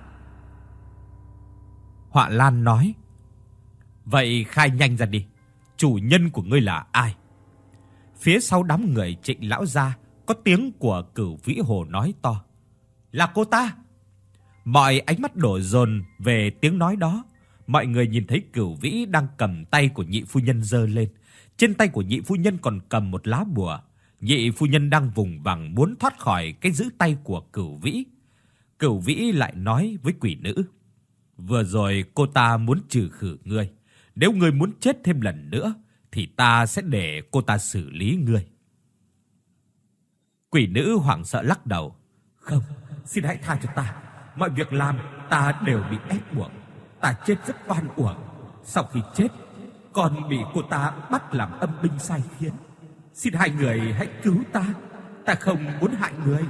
Họa Lan nói: "Vậy khai nhanh ra đi, chủ nhân của ngươi là ai?" Phía sau đám người Trịnh lão gia có tiếng của Cửu Vĩ Hồ nói to: "Là cô ta." Mọi ánh mắt đổ dồn về tiếng nói đó. Mọi người nhìn thấy Cửu Vĩ đang cầm tay của nhị phu nhân giơ lên. Trên tay của nhị phu nhân còn cầm một lá bùa. Nhị phu nhân đang vùng vằng muốn thoát khỏi cái giữ tay của Cửu Vĩ. Cửu Vĩ lại nói với quỷ nữ: "Vừa rồi cô ta muốn trừ khử ngươi. Nếu ngươi muốn chết thêm lần nữa thì ta sẽ để cô ta xử lý ngươi." Quỷ nữ hoảng sợ lắc đầu: "Không, xin hãy tha cho ta. Mọi việc làm ta đều bị ép buộc. Ta chết rất oan uổng. Sau khi chết, còn bị cô ta bắt làm âm binh sai khiến. Xin hai người hãy cứu ta. Ta không muốn hại người."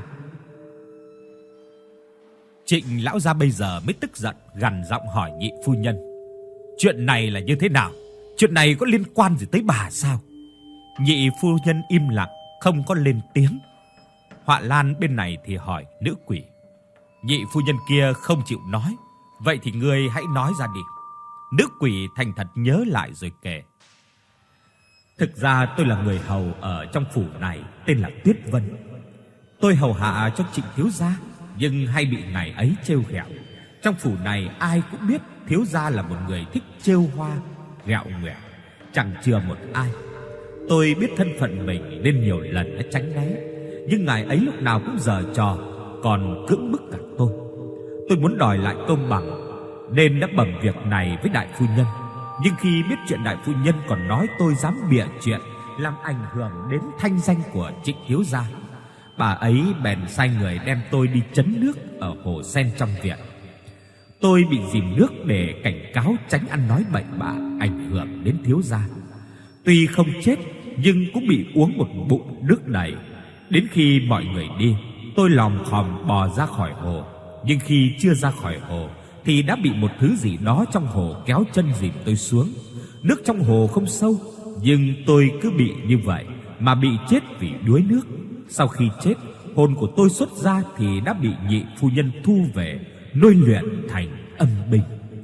Trịnh lão gia bây giờ mới tức giận, gằn giọng hỏi nhị phu nhân: "Chuyện này là như thế nào? Chuyện này có liên quan gì tới bà sao?" Nhị phu nhân im lặng, không có lên tiếng. Họa Lan bên này thì hỏi nữ quỷ. Nhị phu nhân kia không chịu nói: "Vậy thì ngươi hãy nói ra đi." Nữ quỷ thành thật nhớ lại rồi kể: "Thực ra tôi là người hầu ở trong phủ này, tên là Tuyết Vân. Tôi hầu hạ cho Trịnh thiếu gia, nhưng hay bị ngài ấy trêu ghẹo. Trong phủ này ai cũng biết thiếu gia là một người thích trêu hoa, ghẹo nghẹo, chẳng chừa một ai. Tôi biết thân phận mình nên nhiều lần đã tránh né, nhưng ngài ấy lúc nào cũng giở trò, còn cưỡng bức cả tôi. Tôi muốn đòi lại công bằng nên đã bẩm việc này với đại phu nhân, nhưng khi biết chuyện đại phu nhân còn nói tôi dám bịa chuyện làm ảnh hưởng đến thanh danh của Trịnh thiếu gia, bà ấy bèn sai người đem tôi đi trấn nước ở hồ sen trong viện. Tôi bị dìm nước để cảnh cáo tránh ăn nói bậy bạ ảnh hưởng đến thiếu gia. Tuy không chết nhưng cũng bị uống một bụng nước đầy. Đến khi mọi người đi, tôi lòm khòm bò ra khỏi hồ, nhưng khi chưa ra khỏi hồ thì đã bị một thứ gì đó trong hồ kéo chân dìm tôi xuống. Nước trong hồ không sâu, nhưng tôi cứ bị như vậy mà bị chết vì đuối nước. Sau khi chết, hồn của tôi xuất ra thì đã bị nhị phu nhân thu về, nuôi luyện thành âm binh."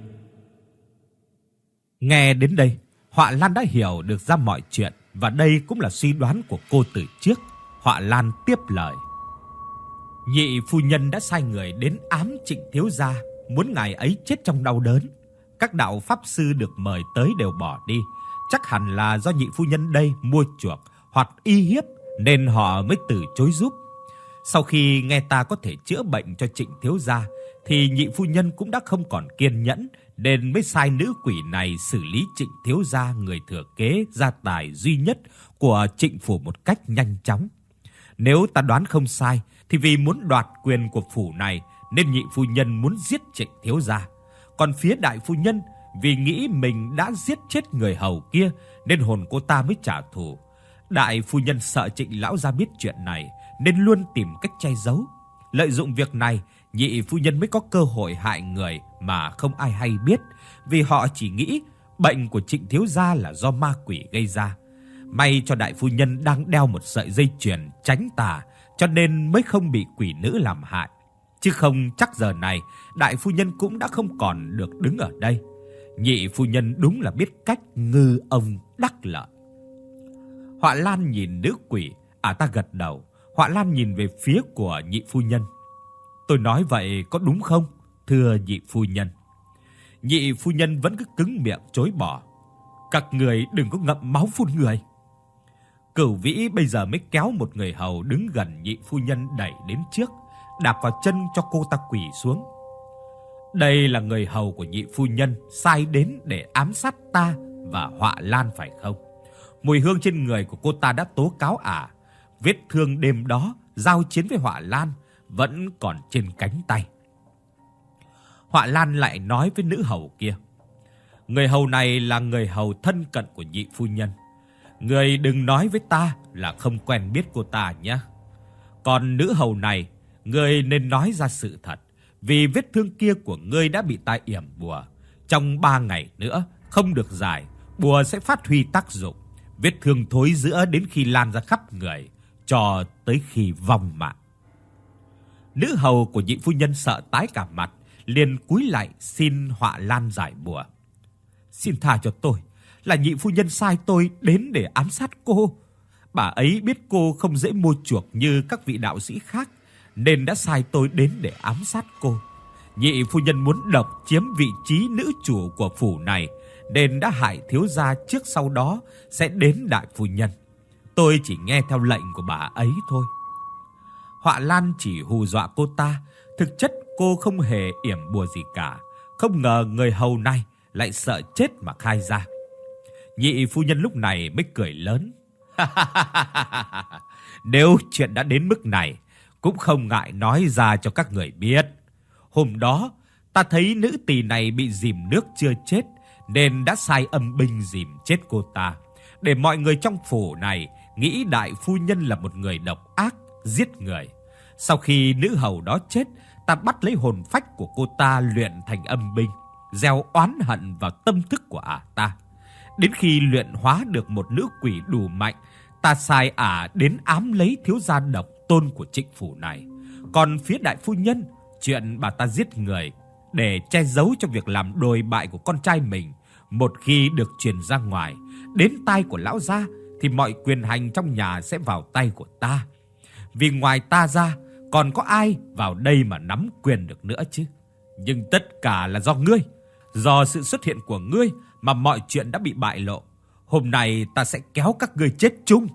Nghe đến đây, Họa Lan đã hiểu được ra mọi chuyện, và đây cũng là suy đoán của cô từ trước. Họa Lan tiếp lời: "Nhị phu nhân đã sai người đến ám Trịnh thiếu gia, muốn ngài ấy chết trong đau đớn. Các đạo pháp sư được mời tới đều bỏ đi, chắc hẳn là do nhị phu nhân đây mua chuộc hoặc y hiếp nên họ mới từ chối giúp. Sau khi nghe ta có thể chữa bệnh cho Trịnh thiếu gia thì nhị phu nhân cũng đã không còn kiên nhẫn, nên mới sai nữ quỷ này xử lý Trịnh thiếu gia, người thừa kế gia tài duy nhất của Trịnh phủ một cách nhanh chóng. Nếu ta đoán không sai thì vì muốn đoạt quyền của phủ này nên nhị phu nhân muốn giết Trịnh thiếu gia. Còn phía đại phu nhân vì nghĩ mình đã giết chết người hầu kia nên hồn cô ta mới trả thù. Đại phu nhân sợ Trịnh lão gia biết chuyện này nên luôn tìm cách che giấu. Lợi dụng việc này, nhị phu nhân mới có cơ hội hại người mà không ai hay biết, vì họ chỉ nghĩ bệnh của Trịnh thiếu gia là do ma quỷ gây ra. May cho đại phu nhân đang đeo một sợi dây chuyền tránh tà, cho nên mới không bị quỷ nữ làm hại. Chứ không chắc giờ này đại phu nhân cũng đã không còn được đứng ở đây. Nhị phu nhân đúng là biết cách ngư ông đắc lợi. Họa Lan nhìn nữ quỷ, ta gật đầu. Họa Lan nhìn về phía của nhị phu nhân. Tôi nói vậy có đúng không, thưa nhị phu nhân? Nhị phu nhân vẫn cứ cứng miệng chối bỏ. Các người đừng có ngậm máu phun người. Cửu Vĩ bây giờ mới kéo một người hầu đứng gần nhị phu nhân đẩy đến trước, đạp vào chân cho cô ta quỳ xuống. Đây là người hầu của nhị phu nhân sai đến để ám sát ta và Họa Lan phải không? Mùi hương trên người của cô ta đã tố cáo vết thương đêm đó giao chiến với Họa Lan vẫn còn trên cánh tay. Họa Lan lại nói với nữ hầu kia. Người hầu này là người hầu thân cận của nhị phu nhân. Người đừng nói với ta là không quen biết cô ta nhé. Còn nữ hầu này, người nên nói ra sự thật. Vì vết thương kia của ngươi đã bị ta yểm bùa. Trong 3 ngày nữa, không được giải, bùa sẽ phát huy tác dụng. Vết thương thối rữa đến khi lan ra khắp người, cho tới khi vong mạng. Nữ hầu của nhị phu nhân sợ tái cả mặt, liền cúi lại xin Họa Lan giải bùa. Xin tha cho tôi, là nhị phu nhân sai tôi đến để ám sát cô. Bà ấy biết cô không dễ mua chuộc như các vị đạo sĩ khác, nên đã sai tôi đến để ám sát cô. Nhị phu nhân muốn độc chiếm vị trí nữ chủ của phủ này, nên đã hại thiếu gia trước sau đó sẽ đến đại phu nhân. Tôi chỉ nghe theo lệnh của bà ấy thôi. Họa Lan chỉ hù dọa cô ta, thực chất cô không hề yểm bùa gì cả. Không ngờ người hầu này lại sợ chết mà khai ra. Nhị phu nhân lúc này mới cười lớn. Nếu chuyện đã đến mức này, cũng không ngại nói ra cho các người biết. Hôm đó, ta thấy nữ tỳ này bị dìm nước chưa chết, nên đã sai âm binh dìm chết cô ta, để mọi người trong phủ này nghĩ đại phu nhân là một người độc ác, giết người. Sau khi nữ hầu đó chết, ta bắt lấy hồn phách của cô ta luyện thành âm binh, gieo oán hận vào tâm thức của ta. Đến khi luyện hóa được một nữ quỷ đủ mạnh, ta sai đến ám lấy thiếu gia độc tôn của Trịnh phủ này. Còn phía đại phu nhân, chuyện bà ta giết người để che giấu cho việc làm đồi bại của con trai mình, một khi được truyền ra ngoài, đến tai của lão gia thì mọi quyền hành trong nhà sẽ vào tay của ta. Vì ngoài ta ra, còn có ai vào đây mà nắm quyền được nữa chứ? Nhưng tất cả là do ngươi. Do sự xuất hiện của ngươi mà mọi chuyện đã bị bại lộ. Hôm nay ta sẽ kéo các ngươi chết chung.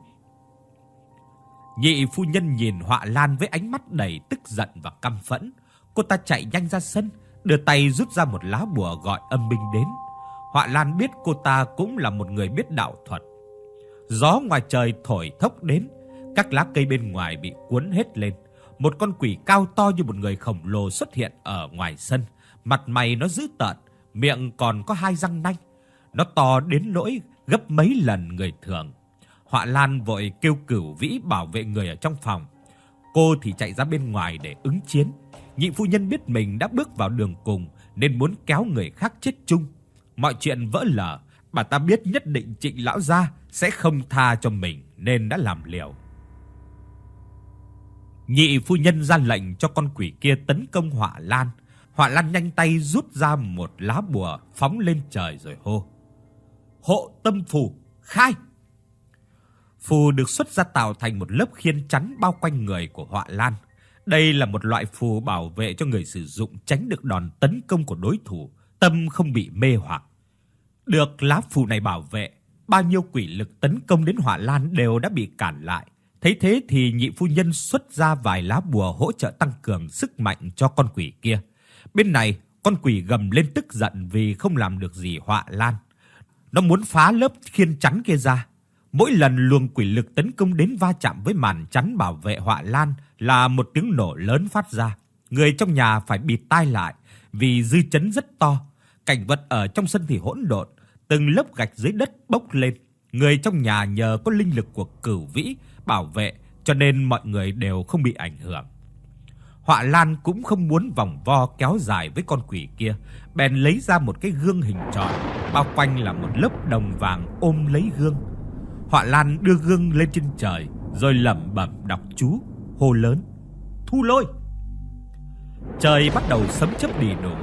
Nhị phu nhân nhìn Họa Lan với ánh mắt đầy tức giận và căm phẫn. Cô ta chạy nhanh ra sân, đưa tay rút ra một lá bùa gọi âm binh đến. Họa Lan biết cô ta cũng là một người biết đạo thuật. Gió ngoài trời thổi thốc đến, các lá cây bên ngoài bị cuốn hết lên. Một con quỷ cao to như một người khổng lồ xuất hiện ở ngoài sân. Mặt mày nó dữ tợn, miệng còn có 2 răng nanh. Nó to đến nỗi gấp mấy lần người thường. Họa Lan vội kêu Cửu Vĩ bảo vệ người ở trong phòng. Cô thì chạy ra bên ngoài để ứng chiến. Nhị phu nhân biết mình đã bước vào đường cùng nên muốn kéo người khác chết chung. Mọi chuyện vỡ lở, bà ta biết nhất định Trịnh lão gia sẽ không tha cho mình nên đã làm liều. Nhị phu nhân ra lệnh cho con quỷ kia tấn công Họa Lan. Họa Lan nhanh tay rút ra một lá bùa phóng lên trời rồi hô: Hộ tâm phù, khai! Phù được xuất ra tạo thành một lớp khiên chắn bao quanh người của Họa Lan. Đây là một loại phù bảo vệ cho người sử dụng tránh được đòn tấn công của đối thủ, tâm không bị mê hoặc. Được lá phù này bảo vệ, bao nhiêu quỷ lực tấn công đến Họa Lan đều đã bị cản lại. Thấy thế thì nhị phu nhân xuất ra vài lá bùa hỗ trợ tăng cường sức mạnh cho con quỷ kia. Bên này, con quỷ gầm lên tức giận vì không làm được gì Họa Lan. Nó muốn phá lớp khiên chắn kia ra. Mỗi lần luồng quỷ lực tấn công đến va chạm với màn chắn bảo vệ Họa Lan là một tiếng nổ lớn phát ra. Người trong nhà phải bịt tai lại vì dư chấn rất to. Cảnh vật ở trong sân thì hỗn độn, từng lớp gạch dưới đất bốc lên. Người trong nhà nhờ có linh lực của Cửu Vĩ bảo vệ cho nên mọi người đều không bị ảnh hưởng. Họa Lan cũng không muốn vòng vo kéo dài với con quỷ kia, bèn lấy ra một cái gương hình tròn, bao quanh là một lớp đồng vàng ôm lấy gương. Họa Lan đưa gương lên trên trời rồi lẩm bẩm đọc chú, hô lớn: Thu lôi! Trời bắt đầu sấm chớp đì đùng,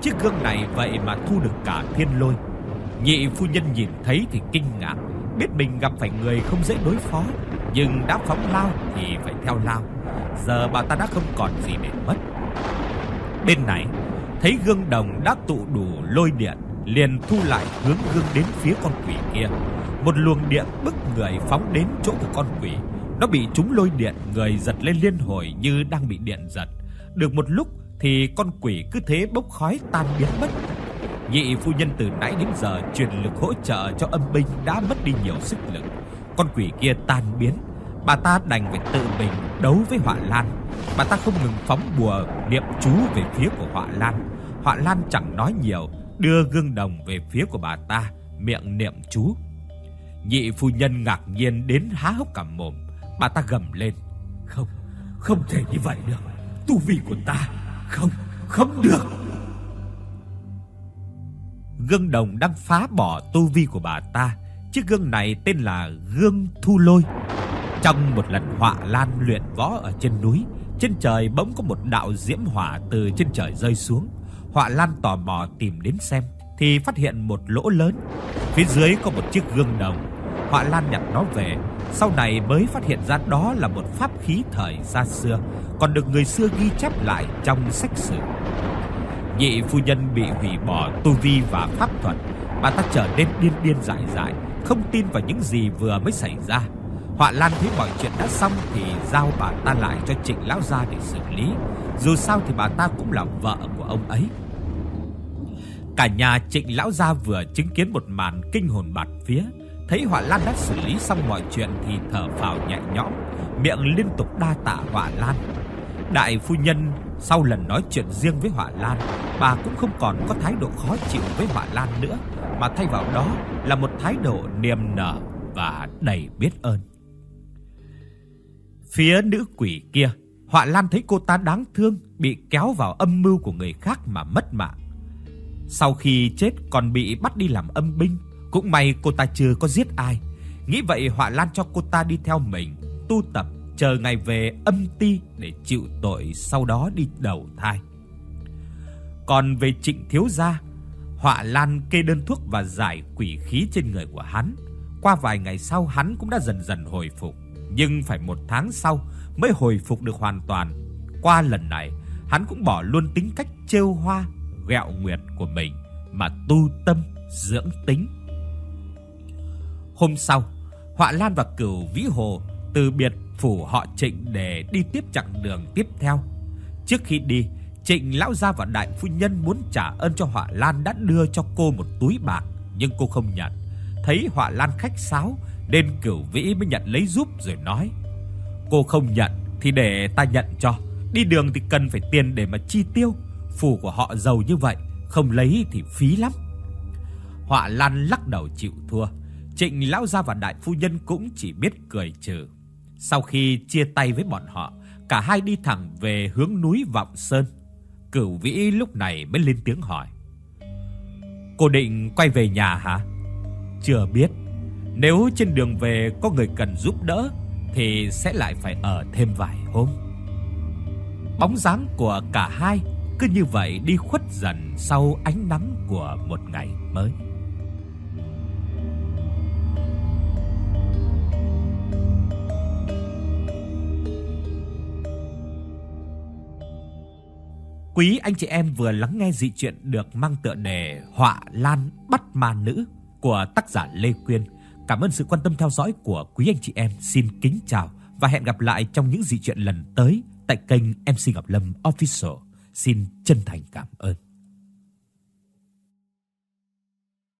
Chiếc gương này vậy mà thu được cả thiên lôi. Nhị phu nhân nhìn thấy thì kinh ngạc, biết mình gặp phải người không dễ đối phó, nhưng đã phóng lao thì phải theo lao. Giờ bà ta đã không còn gì để mất. Bên này, thấy gương đồng đã tụ đủ lôi điện, liền thu lại hướng gương đến phía con quỷ kia. Một luồng điện bức người phóng đến chỗ của con quỷ. Nó bị trúng lôi điện, người giật lên liên hồi như đang bị điện giật. Được một lúc thì con quỷ cứ thế bốc khói tan biến mất. Nhị phu nhân từ nãy đến giờ truyền lực hỗ trợ cho âm binh đã mất đi nhiều sức lực. Con quỷ kia tan biến, bà ta đành phải tự mình đấu với Họa Lan. Bà ta không ngừng phóng bùa niệm chú về phía của Họa Lan. Họa Lan chẳng nói nhiều, đưa gương đồng về phía của bà ta, miệng niệm chú. Nhị phu nhân ngạc nhiên đến há hốc cả mồm. Bà ta gầm lên: Không thể như vậy được. Tu vi của ta không được. Gương đồng đang phá bỏ tu vi của bà ta. Chiếc gương này tên là gương thu lôi. Trong một lần Họa Lan luyện võ ở trên núi, trên trời bỗng có một đạo diễm hỏa từ trên trời rơi xuống. Họa Lan tò mò tìm đến xem thì phát hiện một lỗ lớn. Phía dưới có một chiếc gương đồng. Họa Lan nhặt nó về, sau này mới phát hiện ra đó là một pháp khí thời xa xưa, còn được người xưa ghi chép lại trong sách sử. Nhị phu nhân bị hủy bỏ tu vi và pháp thuật. Bà ta trở nên điên điên dại dại, không tin vào những gì vừa mới xảy ra. Họa Lan thấy mọi chuyện đã xong thì giao bà ta lại cho Trịnh lão gia để xử lý. Dù sao thì bà ta cũng là vợ của ông ấy. Cả nhà Trịnh lão gia vừa chứng kiến một màn kinh hồn bạt vía. Thấy Họa Lan đã xử lý xong mọi chuyện thì thở phào nhẹ nhõm, miệng liên tục đa tạ Họa Lan. Đại phu nhân sau lần nói chuyện riêng với Họa Lan, bà cũng không còn có thái độ khó chịu với Họa Lan nữa, mà thay vào đó là một thái độ niềm nở và đầy biết ơn. Phía nữ quỷ kia, Họa Lan thấy cô ta đáng thương, bị kéo vào âm mưu của người khác mà mất mạng. Sau khi chết còn bị bắt đi làm âm binh. Cũng may cô ta chưa có giết ai. Nghĩ vậy Họa Lan cho cô ta đi theo mình, tu tập chờ ngày về âm ti để chịu tội, sau đó đi đầu thai. Còn về Trịnh thiếu gia, Họa Lan kê đơn thuốc và giải quỷ khí trên người của hắn. Qua vài ngày sau hắn cũng đã dần dần hồi phục, nhưng phải 1 tháng sau mới hồi phục được hoàn toàn. Qua lần này, hắn cũng bỏ luôn tính cách trêu hoa, ghẹo nguyệt của mình mà tu tâm dưỡng tính. Hôm sau, Họa Lan và Cửu Vĩ Hồ từ biệt phủ họ Trịnh để đi tiếp chặng đường tiếp theo. Trước khi đi, Trịnh lão gia và đại phu nhân muốn trả ơn cho Họa Lan đã đưa cho cô một túi bạc, nhưng cô không nhận. Thấy Họa Lan khách sáo nên Cửu Vĩ mới nhận lấy giúp rồi nói: Cô không nhận thì để ta nhận cho. Đi đường thì cần phải tiền để mà chi tiêu. Phủ của họ giàu như vậy, không lấy thì phí lắm. Họa Lan lắc đầu chịu thua. Trịnh lão gia và đại phu nhân cũng chỉ biết cười trừ. Sau khi chia tay với bọn họ, cả hai đi thẳng về hướng núi Vọng Sơn. Cửu Vĩ lúc này mới lên tiếng hỏi: Cô định quay về nhà hả? Chưa biết. Nếu trên đường về có người cần giúp đỡ thì sẽ lại phải ở thêm vài hôm. Bóng dáng của cả hai cứ như vậy đi khuất dần sau ánh nắng của một ngày mới. Quý anh chị em vừa lắng nghe dị truyện được mang tựa đề Họa Lan bắt ma nữ của tác giả Lê Quyên. Cảm ơn sự quan tâm theo dõi của quý anh chị em. Xin kính chào và hẹn gặp lại trong những dị truyện lần tới tại kênh MC Ngọc Lâm Official. Xin chân thành cảm ơn.